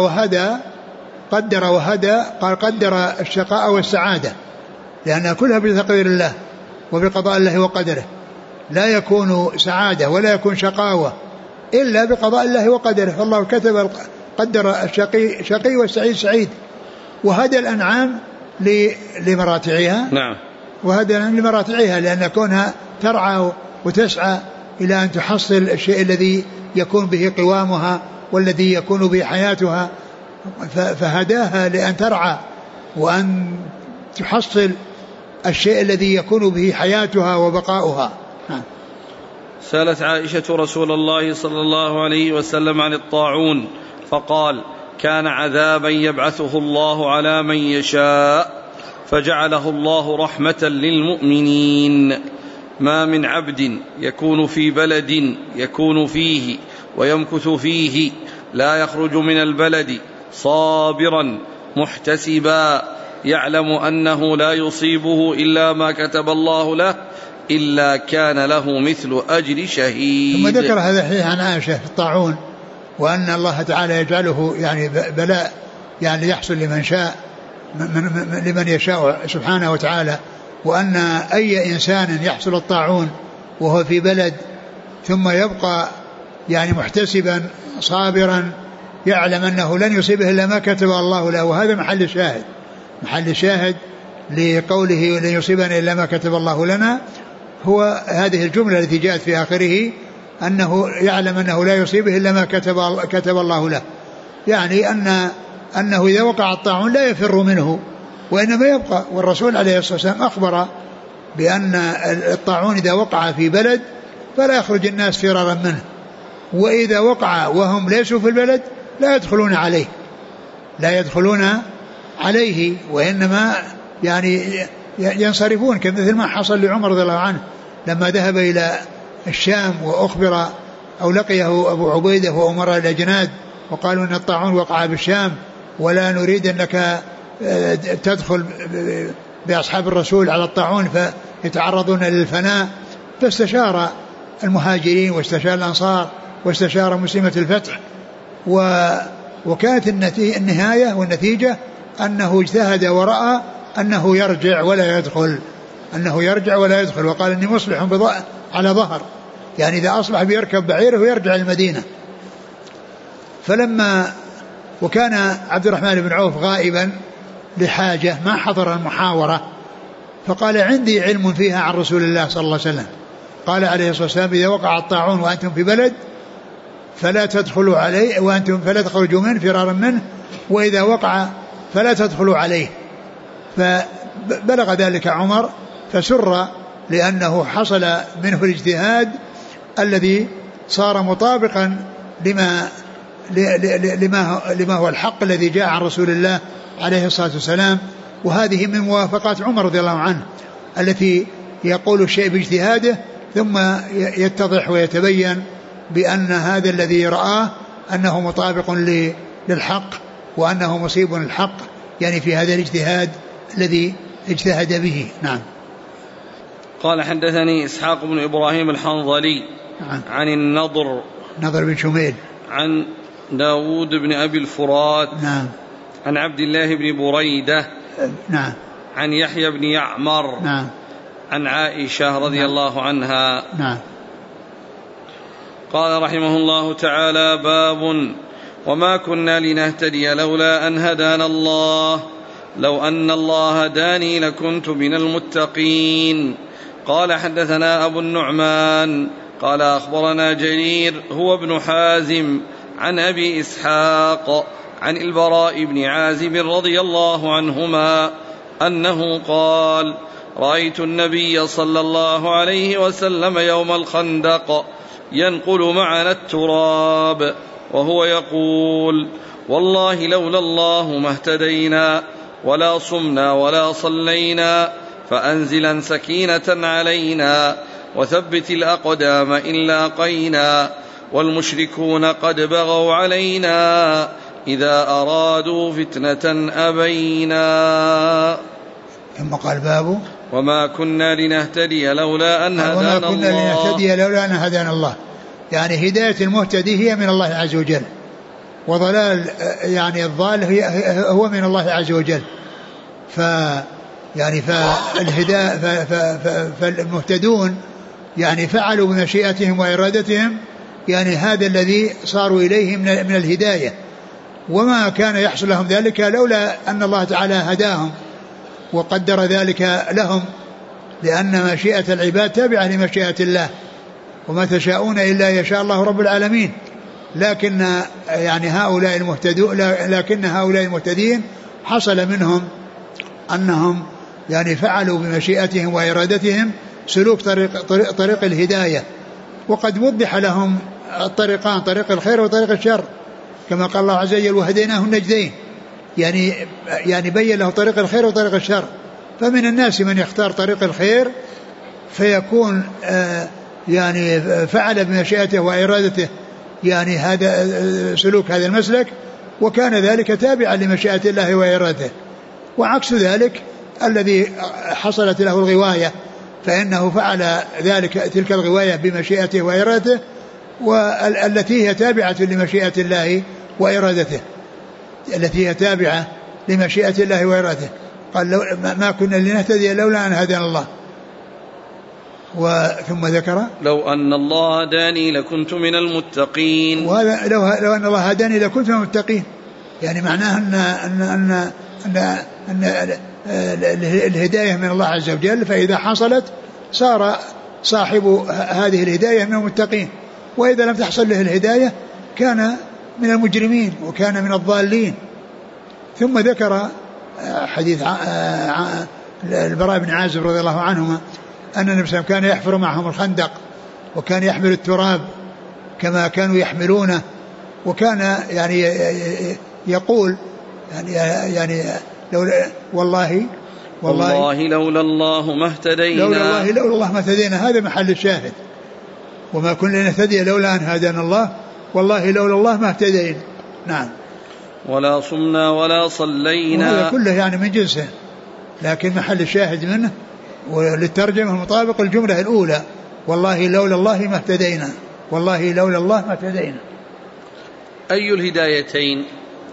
S2: قدر وهدى قال قدر الشقاء والسعادة، لأنها كلها بتقدير الله وبقضاء الله وقدره، لا يكون سعادة ولا يكون شقاوة إلا بقضاء الله وقدره. فالله قدر الشقي والسعيد سعيد، وهدى الأنعام لمراتعها.
S1: نعم.
S2: وهدى لمراتعها لأن كونها ترعى وتسعى إلى أن تحصل الشيء الذي يكون به قوامها والذي يكون به حياتها، فهداها لأن ترعى وأن تحصل الشيء الذي يكون به حياتها وبقاؤها.
S1: سألت عائشة رسول الله صلى الله عليه وسلم عن الطاعون فقال: كان عذابا يبعثه الله على من يشاء فجعله الله رحمة للمؤمنين. ما من عبد يكون في بلد يكون فيه ويمكث فيه لا يخرج من البلد صابرا محتسبا يعلم أنه لا يصيبه إلا ما كتب الله له إلا كان له مثل أجر شهيد.
S2: ثم ذكر هذا الحديث عن عائشة في الطاعون، وأن الله تعالى يجعله يعني بلاء يعني يحصل لمن شاء لمن يشاء سبحانه وتعالى، وأن أي إنسان يحصل الطاعون وهو في بلد ثم يبقى يعني محتسبا صابرا يعلم أنه لن يصيبه إلا ما كتب الله له. وهذا محل الشاهد لقوله لن يصيبنا إلا ما كتب الله لنا، هو هذه الجملة التي جاءت في آخره أنه يعلم أنه لا يصيبه إلا ما كتب الله له، يعني أنه إذا وقع الطاعون لا يفر منه وإنما يبقى. والرسول عليه الصلاة والسلام أخبر بأن الطاعون إذا وقع في بلد فلا يخرج الناس فرارا منه، وإذا وقع وهم ليسوا في البلد لا يدخلون عليه وإنما يعني ينصرفون، كمثل ما حصل لعمر رضي الله عنه لما ذهب إلى الشام وأخبر أو لقيه أبو عبيدة وأمراء الأجناد وقالوا أن الطاعون وقع بالشام ولا نريد أنك تدخل بأصحاب الرسول على الطاعون فيتعرضون للفناء. فاستشار المهاجرين واستشار الأنصار واستشار مسلمة الفتح، وكانت النهاية والنتيجة أنه اجتهد ورأى أنه يرجع ولا يدخل وقال إني مصلح على ظهر، يعني إذا أصبح بيركب بعيره ويرجع المدينة. فلما وكان عبد الرحمن بن عوف غائبا لحاجة ما حضر المحاورة، فقال عندي علم فيها عن رسول الله صلى الله عليه وسلم، قال عليه الصلاة والسلام إذا وقع الطاعون وأنتم في بلد فلا تدخلوا عليه وأنتم فلا تخرجوا منه فرارا منه، وإذا وقع فلا تدخلوا عليه. فبلغ ذلك عمر فسر لأنه حصل منه الاجتهاد الذي صار مطابقا لما هو الحق الذي جاء عن رسول الله عليه الصلاة والسلام. وهذه من موافقات عمر رضي الله عنه التي يقول الشيء باجتهاده ثم يتضح ويتبين بأن هذا الذي رآه أنه مطابق للحق وأنه مصيب الحق، يعني في هذا الاجتهاد الذي اجتهد به. نعم.
S1: قال حدثني إسحاق بن إبراهيم الحنظلي عن النضر
S2: بن شميل
S1: عن داود بن أبي الفرات
S2: نعم
S1: عن عبد الله بن بريدة
S2: نعم
S1: عن يحيى بن يعمر
S2: نعم
S1: عن عائشة رضي الله عنها
S2: نعم.
S1: قال رحمه الله تعالى: باب وما كنا لنهتدي لولا أن هدانا الله لو أن الله هداني لكنت من المتقين. قال حدثنا أبو النعمان قال أخبرنا جرير هو ابن حازم عن أبي إسحاق عن البراء بن عازب رضي الله عنهما أنه قال: رأيت النبي صلى الله عليه وسلم يوم الخندق ينقل معنا التراب وهو يقول: والله لولا الله ما اهتدينا ولا صمنا ولا صلينا فأنزلا سكينة علينا وثبت الأقدام إن لاقينا والمشركون قد بغوا علينا إذا أرادوا فتنة أبينا.
S2: ثم قال: باب
S1: وما كنا لنهتدي لولا أن
S2: هدانا الله، يعني هداية المهتدي هي من الله عز وجل، وضلال يعني الضال هو من الله عز وجل. فالمهتدون يعني فعلوا بمشيئتهم وإرادتهم، يعني هذا الذي صاروا إليه من الهداية، وما كان يحصل لهم ذلك لولا أن الله تعالى هداهم وقدر ذلك لهم، لأن مشيئة العباد تابعة لمشيئة الله، وما تشاءون إلا يشاء الله رب العالمين. لكن يعني لكن هؤلاء المهتدين حصل منهم أنهم يعني فعلوا بمشيئتهم وإرادتهم سلوك طريق الهداية، وقد وضح لهم الطريقان، طريق الخير وطريق الشر، كما قال الله عز وجل وهديناه النجدين، يعني بين له طريق الخير وطريق الشر. فمن الناس من يختار طريق الخير فيكون يعني فعل بمشيئته وإرادته يعني هذا سلوك هذا المسلك، وكان ذلك تابعا لمشيئة الله وإرادته. وعكس ذلك الذي حصلت له الغواية فإنه فعل تلك الغواية بمشيئته وإرادته، والتي هي تابعة لمشيئة الله وإرادته، التي هي تابعة لمشيئة الله وإرادته. قال ما كنا لنهتدي لولا أن هدانا الله. ثم ذكر
S1: لو أن الله هداني لكنت من المتقين.
S2: وهذا لو أن الله هداني لكنت من المتقين، يعني معناه أن الهداية من الله عز وجل، فإذا حصلت صار صاحب هذه الهداية من المتقين، وإذا لم تحصل له الهداية كان من المجرمين وكان من الضالين. ثم ذكر حديث البراء بن عازب رضي الله عنهما أن النبي صلى الله عليه وسلم كان يحفر معهم الخندق، وكان يحمل التراب كما كانوا يحملونه، وكان يعني يقول يعني والله
S1: لولا الله ما اهتدينا.
S2: هذا محل الشاهد، وما كنا نهتدي لولا أن هدانا الله، والله لولا الله ما اهتدينا. نعم.
S1: ولا صمنا ولا صلينا،
S2: وهذا كله يعني من جنسه، لكن محل الشاهد منه وللترجمة المطابق الجملة الأولى والله لولا الله ما اهتدينا، والله لولا الله ما اهتدينا.
S1: أي الهدايتين؟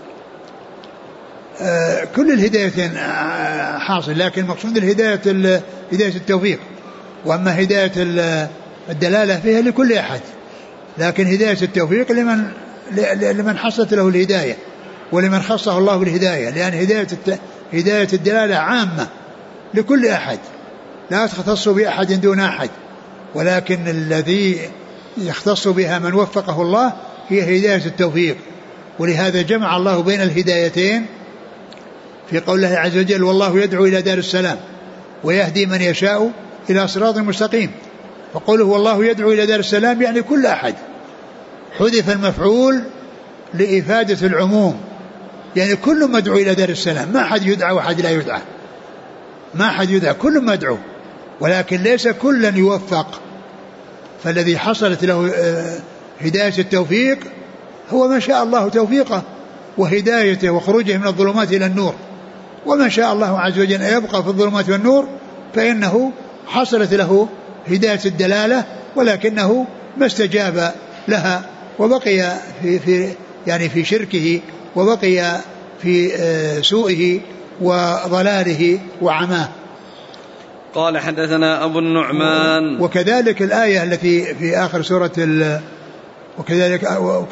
S2: كل الهدايتين حاصل، لكن مقصود الهداية التوفيق، وأما هداية الدلالة فيها لكل أحد، لكن هداية التوفيق لمن حصلت له الهداية ولمن خصه الله بالهداية، لأن هداية الدلالة عامة لكل أحد لا تختص بأحد دون أحد، ولكن الذي يختص بها من وفقه الله هي هداية التوفيق. ولهذا جمع الله بين الهدايتين في قول الله عز وجل والله يدعو إلى دار السلام ويهدي من يشاء إلى صراط مستقيم. فقوله والله يدعو إلى دار السلام يعني كل أحد، حذف المفعول لإفادة العموم، يعني كل مدعو إلى دار السلام، ما أحد يدعى وأحد لا يدعى، ما أحد يدعى، كل مدعو، ولكن ليس كلا يوفق. فالذي حصلت له هداية التوفيق هو من شاء الله توفيقه وهدايته وخروجه من الظلمات إلى النور، ومن شاء الله عز وجل أن يبقى في الظلمات والنور فإنه حصلت له هداية الدلالة، ولكنه ما استجاب لها وبقي في شركه، وبقي في سوءه وضلاله وعماه.
S1: قال حدثنا أبو النعمان.
S2: وكذلك الآية التي في آخر سورة وكذلك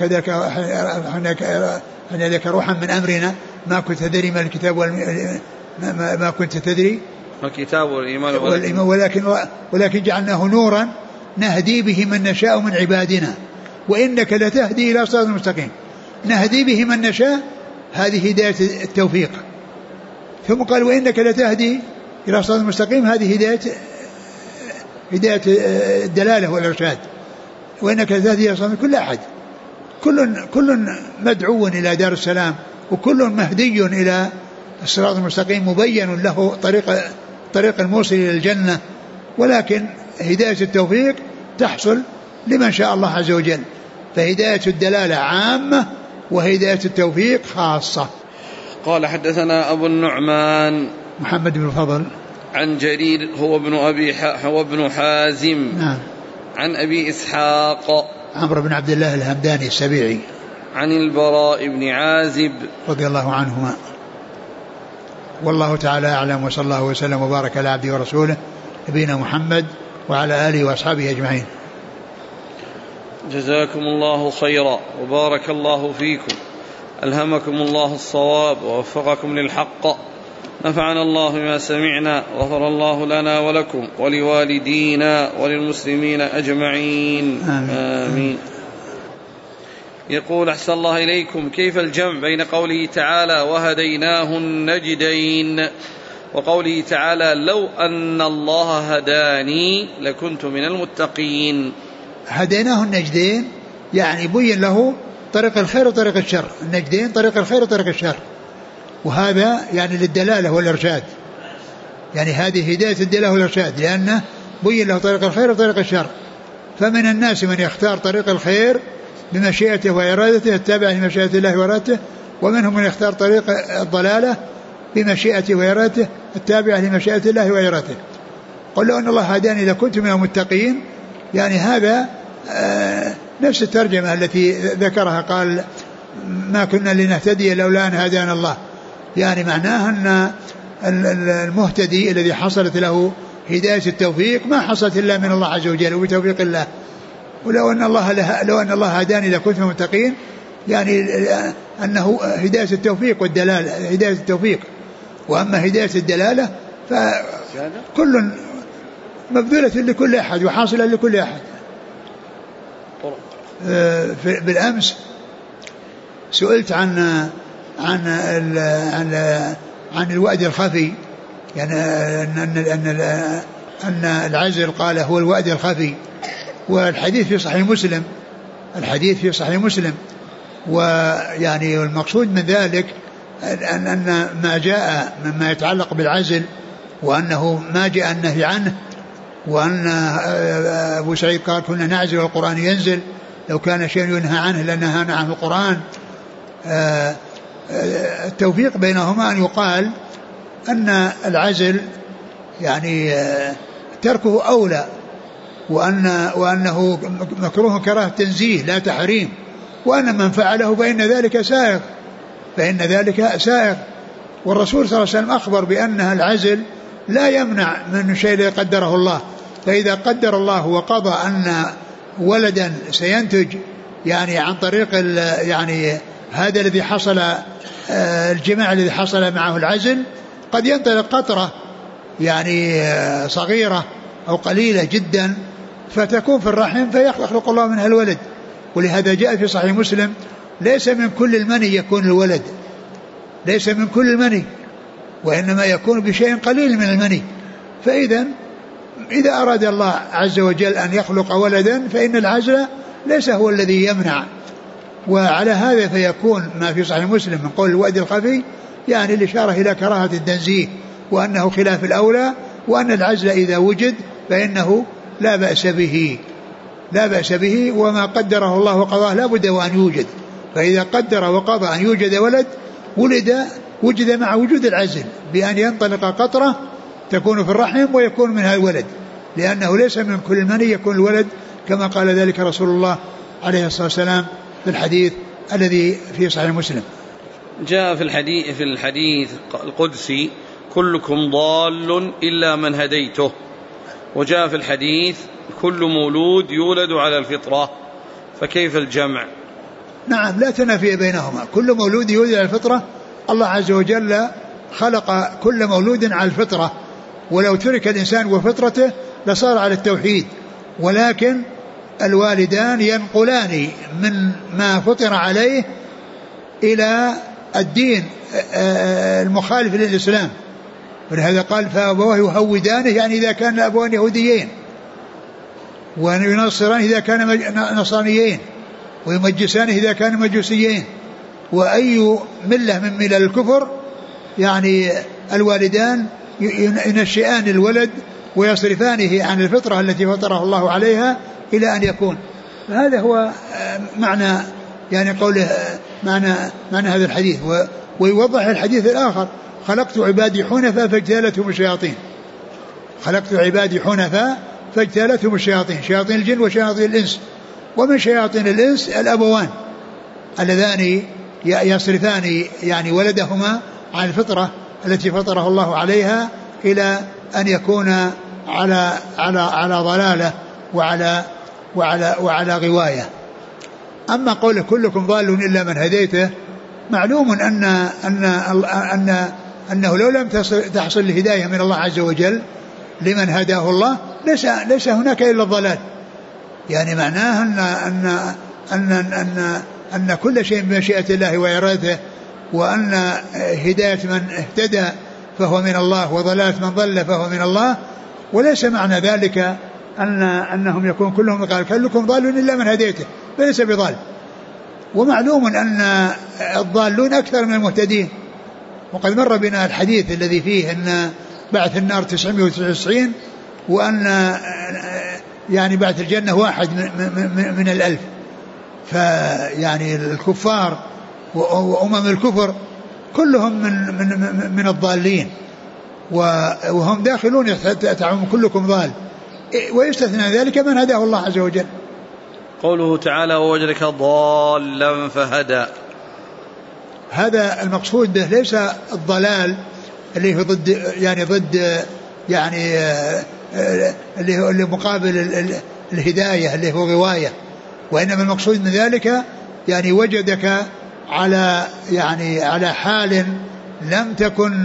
S2: هنالك روحا من أمرنا ما كنت تدري ما الكتاب ما كنت تدري
S1: الكتاب والإيمان
S2: ولكن جعلناه نورا نهدي به من نشاء من عبادنا وإنك لتهدي إلى صراط مستقيم. نهدي به من نشاء هذه هداية التوفيق. ثم قال وإنك لتهدي إلى صراط مستقيم، هذه هداية الدلالة والإرشاد. وإنك لتهدي إلى صراط كل أحد، كل مدعو إلى دار السلام، وكل مهدي إلى الصراط المستقيم، مبين له طريق الموصل إلى الجنة. ولكن هداية التوفيق تحصل لمن شاء الله عز وجل، فهداية الدلالة عامة وهداية التوفيق خاصة.
S1: قال حدثنا أبو النعمان
S2: محمد بن الفضل
S1: عن جرير هو ابن حازم.
S2: نعم.
S1: عن أبي إسحاق
S2: عمرو بن عبد الله الهمداني السبيعي
S1: عن البراء بن عازب
S2: رضي الله عنهما. والله تعالى أعلم، وصلى الله وسلم وبارك على عبده ورسوله نبينا محمد وعلى آله وأصحابه أجمعين.
S1: جزاكم الله خيرا وبارك الله فيكم، ألهمكم الله الصواب ووفقكم للحق، نفعنا الله بما سمعنا، غفر الله لنا ولكم ولوالدينا وللمسلمين أجمعين آمين. يقول أحسن الله إليكم، كيف الجمع بين قوله تعالى وهديناه النجدين وقوله تعالى لو أن الله هداني لكنت من المتقين؟
S2: هديناه النجدين يعني بين له طريق الخير وطريق الشر، النجدين طريق الخير وطريق الشر، وهذا يعني للدلالة والإرشاد، يعني هذه هداية الدلالة والإرشاد، لأنه بين له طريق الخير وطريق الشر. فمن الناس من يختار طريق الخير بمشيئته وإرادته التابع لمشيئة الله وإرادته، ومنهم من يختار طريق الضلالة بمشيئته وإرادته التابع لمشيئة الله وإرادته. قل لو أن الله هداني لكنت من المتقين، يعني هذا نفس الترجمة التي ذكرها، قال ما كنا لنهتدي لولا أن هدانا الله، يعني معناه أن المهتدي الذي حصلت له هداية التوفيق ما حصلت إلا من الله عز وجل وبتوفيق الله. ولو أن الله هداني لكنت من المتقين، يعني أنه هداية التوفيق والدلالة، هداية التوفيق. وأما هداية الدلالة فكل مبذولة لكل أحد وحاصلة لكل أحد. بالأمس سئلت عن الوأد الخفي، يعني أن العزل قال هو الوأد الخفي، والحديث في صحيح مسلم، الحديث في صحيح مسلم. ويعني المقصود من ذلك أن ما جاء مما يتعلق بالعزل وأنه ما جاء النهي عنه، وأن أبو سعيد قال كنا نعزل والقرآن ينزل، لو كان شيء ينهى عنه لنهانا عنه القرآن. التوفيق بينهما أن يقال أن العزل يعني تركه أولى، وأنه مكروه كراهة تنزيه لا تحريم، وأن من فعله فإن ذلك سائغ. والرسول صلى الله عليه وسلم أخبر بأن العزل لا يمنع من شيء قدره الله، فإذا قدر الله وقضى أن ولدا سينتج يعني عن طريق يعني هذا الذي حصل، الجماع الذي حصل معه العزل، قد ينطلق قطرة يعني صغيرة أو قليلة جدا فتكون في الرحم فيخلق الله منها الولد. ولهذا جاء في صحيح مسلم ليس من كل المني يكون الولد، ليس من كل المني، وإنما يكون بشيء قليل من المني. فإذا أراد الله عز وجل أن يخلق ولدا فإن العزل ليس هو الذي يمنع. وعلى هذا فيكون ما في صحيح مسلم من قول الوأد الخفي يعني الإشارة إلى كراهة التنزيه، وأنه خلاف الأولى، وأن العزل إذا وجد فإنه لا بأس به، وما قدره الله وقضاه لا بد وأن يوجد. فإذا قدر وقضى أن يوجد ولد وجد مع وجود العزل بأن ينطلق قطرة تكون في الرحم ويكون منها الولد، لأنه ليس من كل مني يكون الولد، كما قال ذلك رسول الله عليه الصلاة والسلام في الحديث الذي في صحيح مسلم.
S1: جاء في الحديث القدسي كلكم ضال إلا من هديته، وجاء في الحديث كل مولود يولد على الفطرة، فكيف الجمع؟
S2: نعم لا تنافي بينهما، كل مولود يولد على الفطرة، الله عز وجل خلق كل مولود على الفطرة، ولو ترك الإنسان وفطرته لصار على التوحيد، ولكن الوالدان ينقلان من ما فطر عليه إلى الدين المخالف للإسلام. ولهذا قال فأبواه يهودانه، يعني إذا كان الأبوان يهوديين، وينصران إذا كان نصرانيين، ويمجسانه إذا كان مجوسيين، وأي ملة من ملل الكفر يعني الوالدان ينشئان الولد ويصرفانه عن الفطرة التي فطره الله عليها إلى أن يكون. هذا هو معنى يعني قوله معنى هذا الحديث. ويوضح الحديث الآخر خلقت عبادي حنفاء فاجتالتهم الشياطين، خلقت عبادي حنفاء فاجتالتهم الشياطين، شياطين الجن وشياطين الإنس. ومن شياطين الإنس الأبوان اللذان يصرفان يعني ولدهما عن الفطرة التي فطره الله عليها إلى أن يكون على ضلالة وعلى غواية. أما قول كلكم ضال إلا من هديته، معلوم أنه لو لم تحصل الهداية من الله عز وجل لمن هداه الله ليس هناك إلا الضلال. يعني معناه أن كل شيء بمشيئة الله وإرادته، وأن هداية من اهتدى فهو من الله وضلالة من ضل فهو من الله. وليس معنى ذلك أنهم يكون كلهم قال كلكم ضالون إلا من هديته، فليس بضال. ومعلوم أن الضالون أكثر من المهتدين، وقد مر بنا الحديث الذي فيه أن بعث النار 999 وأن يعني بعث الجنة 1 من 1000. فيعني الكفار وأمم الكفر كلهم من الضالين، وهم داخلون تعم كلكم ضال، ويستثنى ذلك من هداه الله عز وجل.
S1: قوله تعالى ووجدك ضالا فهدى،
S2: هذا المقصود به ليس الضلال اللي هو ضد اللي مقابل الهداية اللي هو غواية، وإنما المقصود من ذلك يعني وجدك على حال لم تكن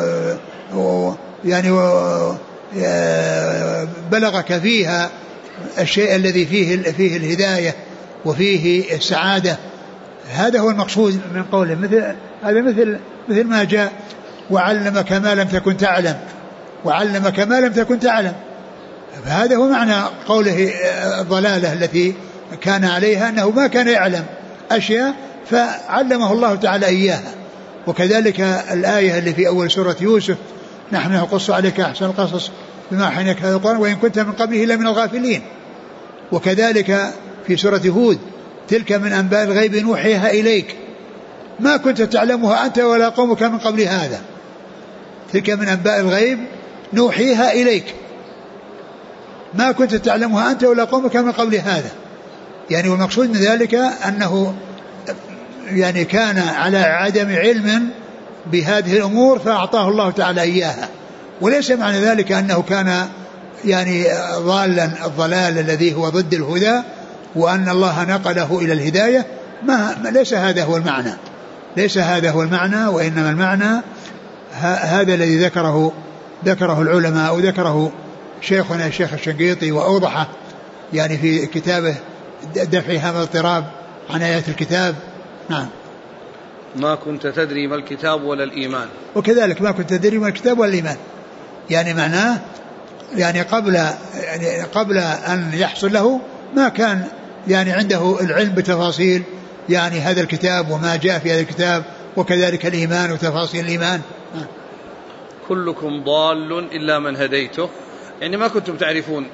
S2: بلغك فيها الشيء الذي فيه الهداية وفيه السعادة. هذا هو المقصود من قوله. مثل ما جاء وعلمك ما لم تكن تعلم، وعلمك ما لم تكن تعلم. فهذا هو معنى قوله الضلالة التي كان عليها، أنه ما كان يعلم أشياء فعلمه الله تعالى إياها. وكذلك الآية اللي في أول سورة يوسف نحن نقص عليك أحسن القصص بما حينك هذا القرآن وإن كنت من قبله لمن الغافلين. وكذلك في سورة هود تلك من أنباء الغيب نوحيها إليك ما كنت تعلمها أنت ولا قومك من قبل هذا. تلك من أنباء الغيب نوحيها إليك ما كنت تعلمها أنت ولا قومك من قبل هذا. يعني والمقصود من ذلك أنه يعني كان على عدم علم بهذه الأمور فأعطاه الله تعالى إياها، وليس معنى ذلك أنه كان يعني ضالا الضلال الذي هو ضد الهدى وأن الله نقله إلى الهداية. ليس هذا هو المعنى، ليس هذا هو المعنى، وإنما المعنى هذا الذي ذكره العلماء وذكره شيخنا الشيخ الشنقيطي وأوضحه يعني في كتابه دفع هذا الاضطراب عن آيات الكتاب. نعم.
S1: ما كنت تدري ما الكتاب ولا الإيمان،
S2: وكذلك ما كنت تدري ما الكتاب ولا الإيمان، يعني معناه يعني قبل أن يحصل له ما كان يعني عنده العلم بتفاصيل يعني هذا الكتاب وما جاء في هذا الكتاب، وكذلك الإيمان وتفاصيل الإيمان.
S1: كلكم ضال إلا من هديته، يعني ما كنتم تعرفون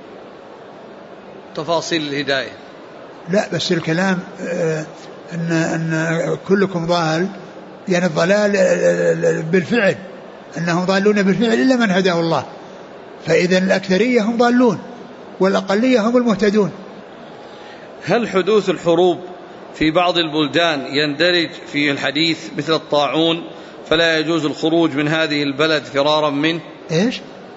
S1: تفاصيل الهداية.
S2: لا بس الكلام أن كلكم ضال يعني الضلال بالفعل، أنهم ضالون بالفعل إلا من هداه الله. فإذا الأكثرية هم ضالون والأقلية هم المهتدون.
S1: هل حدوث الحروب في بعض البلدان يندرج فيه الحديث مثل الطاعون فلا يجوز الخروج من هذه البلد فرارا منه؟
S2: إيش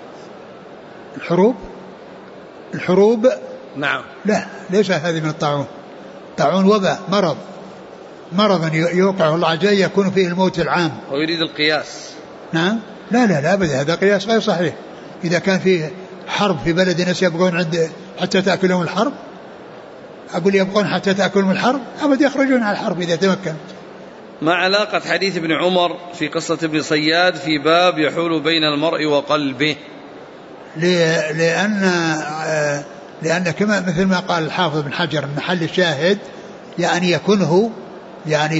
S2: الحروب؟ نعم. لا ليس هذه من الطاعون. طاعون وباء مرضا يوقع الله عز وجل يكون فيه الموت العام.
S1: ويريد القياس.
S2: نعم. لا أبدا، هذا قياس غير صحيح. إذا كان فيه حرب في بلد الناس يبقون عند حتى تأكلهم الحرب، أقول يبقون حتى تأكلهم الحرب، أبدا يخرجون على الحرب إذا تمكن.
S1: ما علاقة حديث ابن عمر في قصة ابن صياد في باب يحول بين المرء وقلبه؟
S2: لأن كما مثل ما قال الحافظ بن حجر محل الشاهد يعني يكونه يعني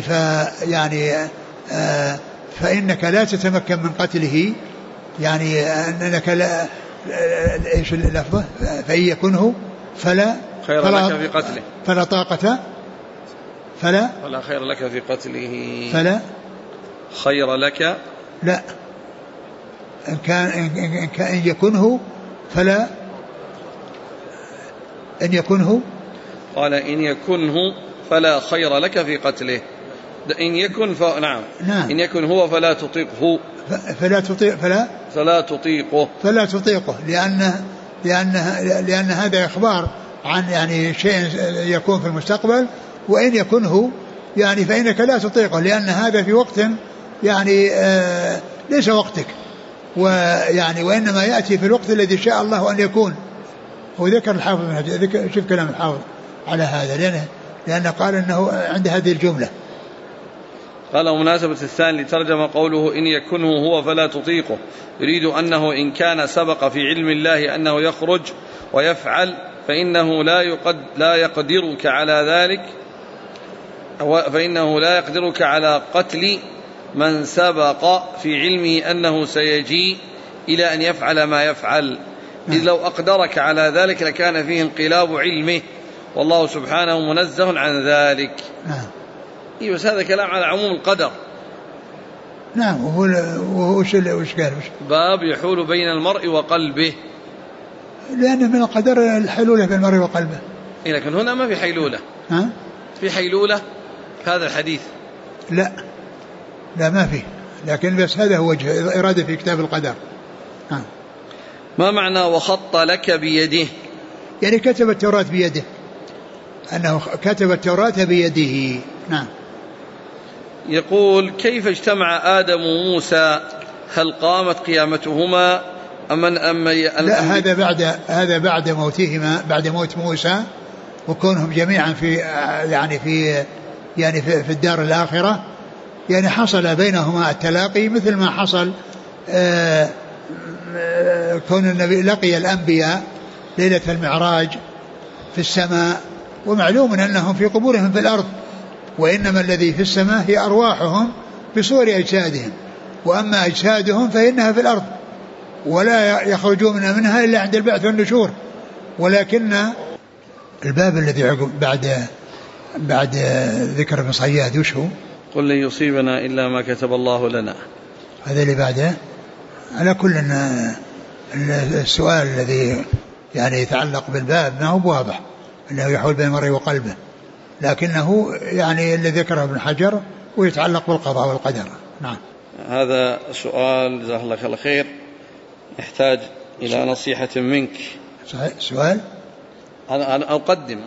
S2: فإنك لا تتمكن من قتله، يعني أنك لا إيش اللفظة فإن يكنه فلا
S1: خير لك في قتله
S2: فلا طاقة فلا
S1: خير لك في قتله
S2: فلا
S1: خير لك
S2: لا إن يكنه فلا إن يكنه
S1: قال إن يكنه فلا خير لك في قتله. إن يكن نعم. إن يكن هو فلا تطيقه فلا تطيقه لأن هذا إخبار عن يعني شيء يكون في المستقبل. وإن يكنه
S2: يعني فإنك لا تطيقه، لأن هذا في وقت يعني ليس وقتك، ويعني وإنما يأتي في الوقت الذي شاء الله أن يكون. وذكر الحافظ بن حجر، شوف كلام الحافظ على هذا، لأنه قال أنه عند هذه الجملة.
S1: قال ومناسبة الثاني لترجم قوله إن يكنه هو فلا تطيقه، يريد أنه إن كان سبق في علم الله أنه يخرج ويفعل فإنه لا يقدرك على ذلك، فإنه لا يقدرك على قتل من سبق في علمه أنه سيجيء إلى أن يفعل ما يفعل، إذ لو أقدرك على ذلك لكان فيه انقلاب علمه، والله سبحانه منزه عن ذلك. إيه بس هذا كلام على عموم القدر.
S2: نعم. وش قال؟
S1: باب يحول بين المرء وقلبه،
S2: لأن من القدر الحلولة بين المرء وقلبه.
S1: إيه لكن هنا ما في حيلولة. في حيلولة في هذا الحديث؟
S2: لا ما في، لكن بس هذا هو وجه إرادة في كتاب القدر.
S1: ما معنى وخط لك بيده؟
S2: يعني كتب التوراة بيده، أنه كتب التوراة بيده. نعم.
S1: يقول كيف اجتمع آدم وموسى؟ هل قامت قيامتهما
S2: لا، هذا بعد موتهما، بعد موت موسى وكونهم جميعا في الدار الآخرة، يعني حصل بينهما التلاقي مثل ما حصل كون النبي لقي الأنبياء ليلة المعراج في السماء، ومعلوم أنهم في قبورهم في الأرض، وإنما الذي في السماء هي أرواحهم بصور أجسادهم، وأما أجسادهم فإنها في الأرض ولا يخرجون منها إلا عند البعث والنشور. ولكن الباب الذي بعد ذكر ابن صياد وش هو؟
S1: قل لن يصيبنا إلا ما كتب الله لنا.
S2: هذا اللي بعده. على كل السؤال الذي يعني يتعلق بالباب ما هو واضح أنه يحول بين المرء وقلبه، لكنه يعني الذي ذكره ابن حجر ويتعلق بالقضاء والقدر. نعم.
S1: هذا سؤال جزاه الله خير خير يحتاج إلى نصيحة منك.
S2: سؤال
S1: أنا أقدم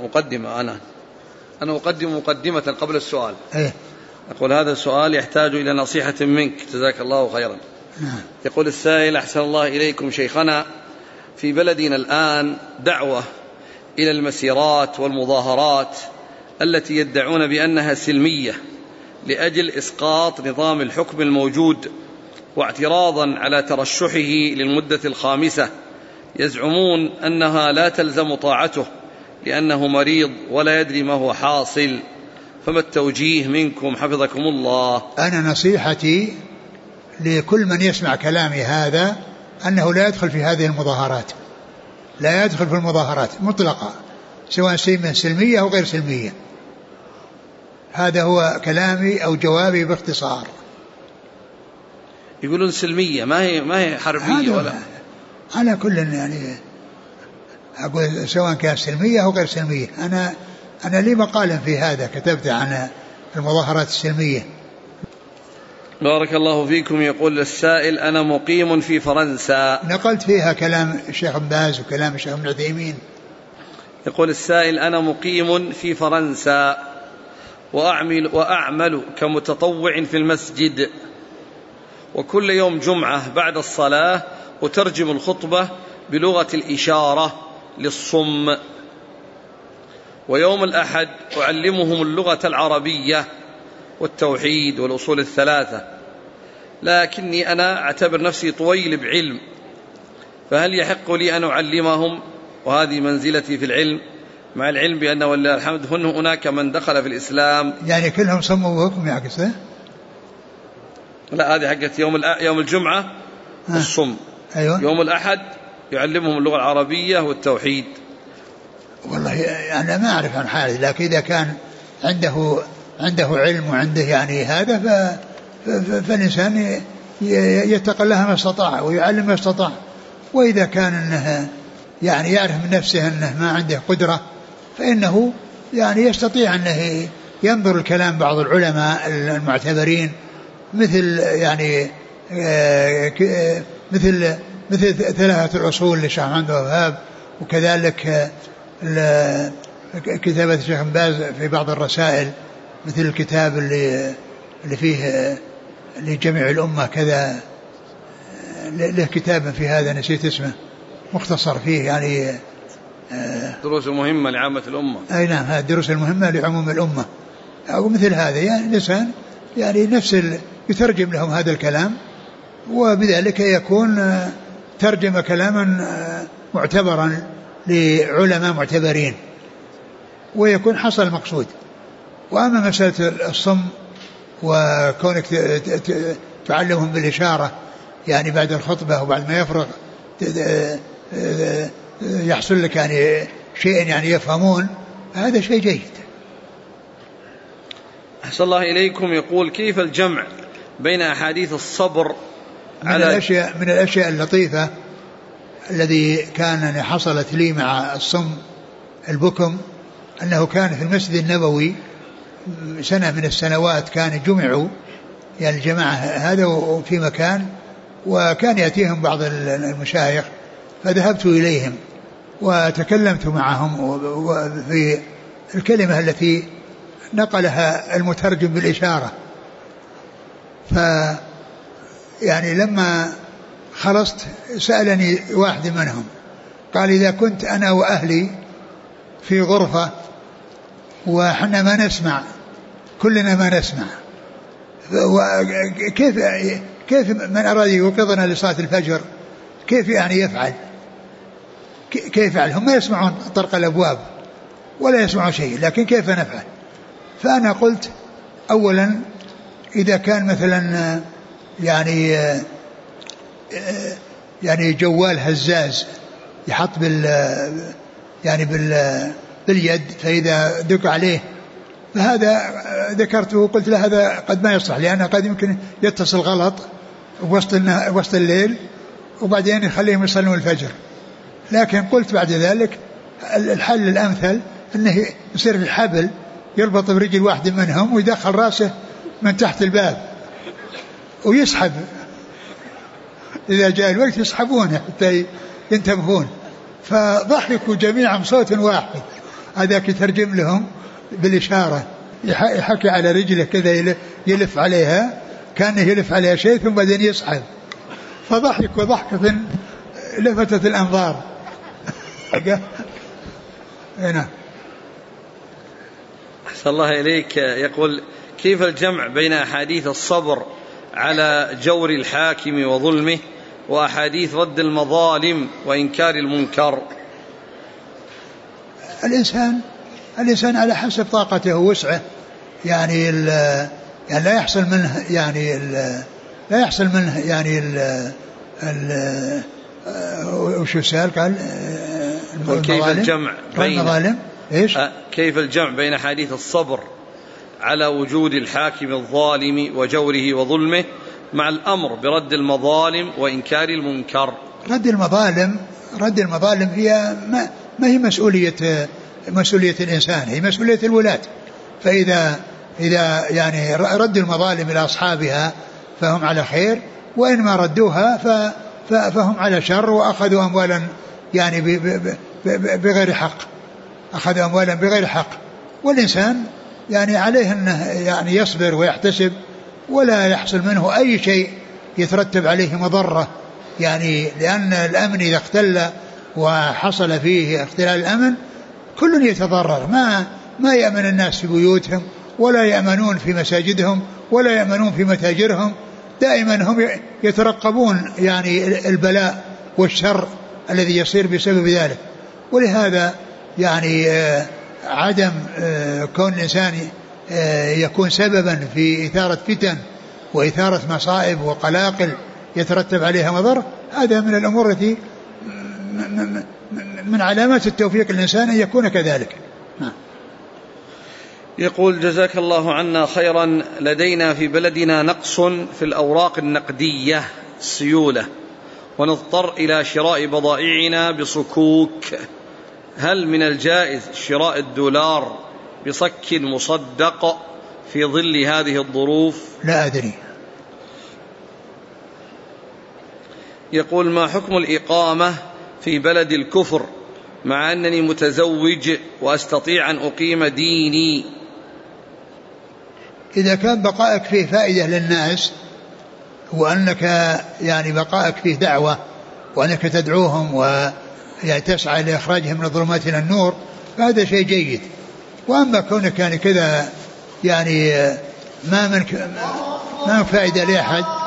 S1: مقدمة قبل السؤال. أقول هذا السؤال يحتاج إلى نصيحة منك جزاك الله خيرا. يقول السائل أحسن الله إليكم شيخنا، في بلدنا الآن دعوة إلى المسيرات والمظاهرات التي يدعون بأنها سلمية لأجل إسقاط نظام الحكم الموجود واعتراضا على ترشحه للمدة 5، يزعمون أنها لا تلزم طاعته لأنه مريض ولا يدري ما هو حاصل، فما التوجيه منكم حفظكم الله؟
S2: أنا نصيحتي لكل من يسمع كلامي هذا أنه لا يدخل في هذه المظاهرات، لا يدخل في المظاهرات مطلقة سواء سلمية أو غير سلمية. هذا هو كلامي أو جوابي باختصار.
S1: يقولون سلمية ما هي حربية ولا
S2: على كل يعني أقول سواء كان سلمية أو غير سلمية. أنا لي مقال في هذا كتبت عن المظاهرات السلمية.
S1: بارك الله فيكم. يقول السائل أنا مقيم في فرنسا،
S2: نقلت فيها كلام الشيخ ابن باز وكلام الشيخ ابن عثيمين.
S1: يقول السائل أنا مقيم في فرنسا وأعمل كمتطوع في المسجد، وكل يوم جمعة بعد الصلاة أترجم الخطبة بلغة الإشارة للصم، ويوم الأحد أعلمهم اللغة العربية والتوحيد والأصول 3، لكني أنا أعتبر نفسي طويل بعلم، فهل يحق لي أن أعلمهم وهذه منزلتي في العلم، مع العلم بأن ولله الحمد هناك من دخل في الإسلام؟
S2: يعني كلهم صموا وحكم يعكس.
S1: لا، هذه حقت يوم الجمعة الصم.
S2: أيوة.
S1: يوم الأحد يعلمهم اللغة العربية والتوحيد.
S2: والله أنا ما أعرف عن حاله، لكن إذا كان عنده علم وعنده يعني هذا فالإنسان يتقى الله ما استطاع ويعلم ما استطاع. وإذا كان أنه يعني يعرف من نفسه أنه ما عنده قدرة فإنه يعني يستطيع أنه ينظر الكلام بعض العلماء المعتبرين مثل مثل 3 الأصول للشيخ محمد الوهاب، وكذلك كتابة الشيخ باز في بعض الرسائل مثل الكتاب اللي فيه لجميع الأمة كذا، له كتاب في هذا نسيت اسمه، مختصر فيه يعني
S1: دروس مهمة لعامة الأمة.
S2: أي نعم، هذه الدروس المهمة لعموم الأمة أو مثل هذا، يعني الإنسان يعني نفس يترجم لهم هذا الكلام، وبذلك يكون ترجم كلاما معتبرا لعلماء معتبرين، ويكون حصل المقصود. وأما مسألة الصم وكونك تعلمهم بالإشارة يعني بعد الخطبة وبعد ما يفرغ يحصل لك يعني شيء يعني يفهمون، هذا شيء جيد.
S1: أحسن الله إليكم. يقول كيف الجمع بين أحاديث الصبر
S2: من الأشياء اللطيفة الذي كان حصلت لي مع الصم البكم، أنه كان في المسجد النبوي سنة من السنوات كان جمعوا يعني الجماعة هذا في مكان، وكان يأتيهم بعض المشايخ، فذهبت إليهم وتكلمت معهم في الكلمة التي نقلها المترجم بالإشارة. يعني لما خلصت سألني واحد منهم قال إذا كنت أنا وأهلي في غرفة وحنا ما نسمع، كلنا ما نسمع، كيف من أراد يوقظنا لصلاة الفجر كيف يعني يفعل؟ كيف يفعل؟ هم يسمعون طرق الأبواب ولا يسمعون شيء، لكن كيف نفعل؟ فأنا قلت أولا إذا كان مثلا يعني جوال هزاز يحط باليد، فإذا دق عليه، فهذا ذكرته قلت له هذا قد ما يصلح، لأنه قد يمكن يتصل غلط وسط الليل وبعدين يخليهم يصلون الفجر. لكن قلت بعد ذلك الحل الأمثل أنه يصير في حبل يربط برجل واحد منهم ويدخل رأسه من تحت الباب ويسحب، إذا جاء الوقت يسحبونه حتى ينتبهون. فضحكوا جميعا صوت واحد، هذاك يترجم لهم بالإشارة، يحكي على رجله كذا يلف عليها كأنه يلف عليها شيء ثم بعدين يسحب، فضحكوا ضحكة لفتت الأنظار. هنا
S1: أحسن الله إليك. يقول كيف الجمع بين أحاديث الصبر على جور الحاكم وظلمه وأحاديث رد المظالم وإنكار المنكر؟
S2: الإنسان على حسب طاقته ووسعه، يعني لا يحصل منه وشو سأل قال
S1: كيف الجمع بين
S2: كيف
S1: الجمع بين حديث الصبر على وجود الحاكم الظالم وجوره وظلمه مع الأمر برد المظالم وإنكار المنكر؟ رد المظالم هي ما هي مسؤولية الإنسان، هي مسؤولية الولاة. فإذا يعني رد المظالم إلى أصحابها فهم على خير، وإن ما ردوها فهم على شر، وأخذوا أموالا يعني بغير حق، أخذوا أموالا بغير حق. والإنسان يعني عليه أنه يعني يصبر ويحتسب ولا يحصل منه أي شيء يترتب عليه مضرة، يعني لأن الأمن إذا اختل وحصل فيه اختلال الأمن كل يتضرر. ما يأمن الناس في بيوتهم ولا يأمنون في مساجدهم ولا يأمنون في متاجرهم، دائما هم يترقبون يعني البلاء والشر الذي يصير بسبب ذلك. ولهذا يعني عدم كون الإنسان يكون سببا في إثارة فتن وإثارة مصائب وقلاقل يترتب عليها مضر، هذا من الأمور التي من علامات التوفيق الإنسان أن يكون كذلك. يقول جزاك الله عنا خيرا، لدينا في بلدنا نقص في الأوراق النقدية سيولة، ونضطر إلى شراء بضائعنا بصكوك، هل من الجائز شراء الدولار بصك مصدق في ظل هذه الظروف؟
S2: لا أدري.
S1: يقول ما حكم الإقامة في بلد الكفر مع أنني متزوج وأستطيع أن أقيم ديني؟
S2: إذا كان بقائك فيه فائدة للناس وأنك يعني بقائك فيه دعوة وأنك تدعوهم وتسعى لإخراجهم من الظلمات إلى النور فهذا شيء جيد. وأما كونك يعني كذا يعني ما من فائدة لأحد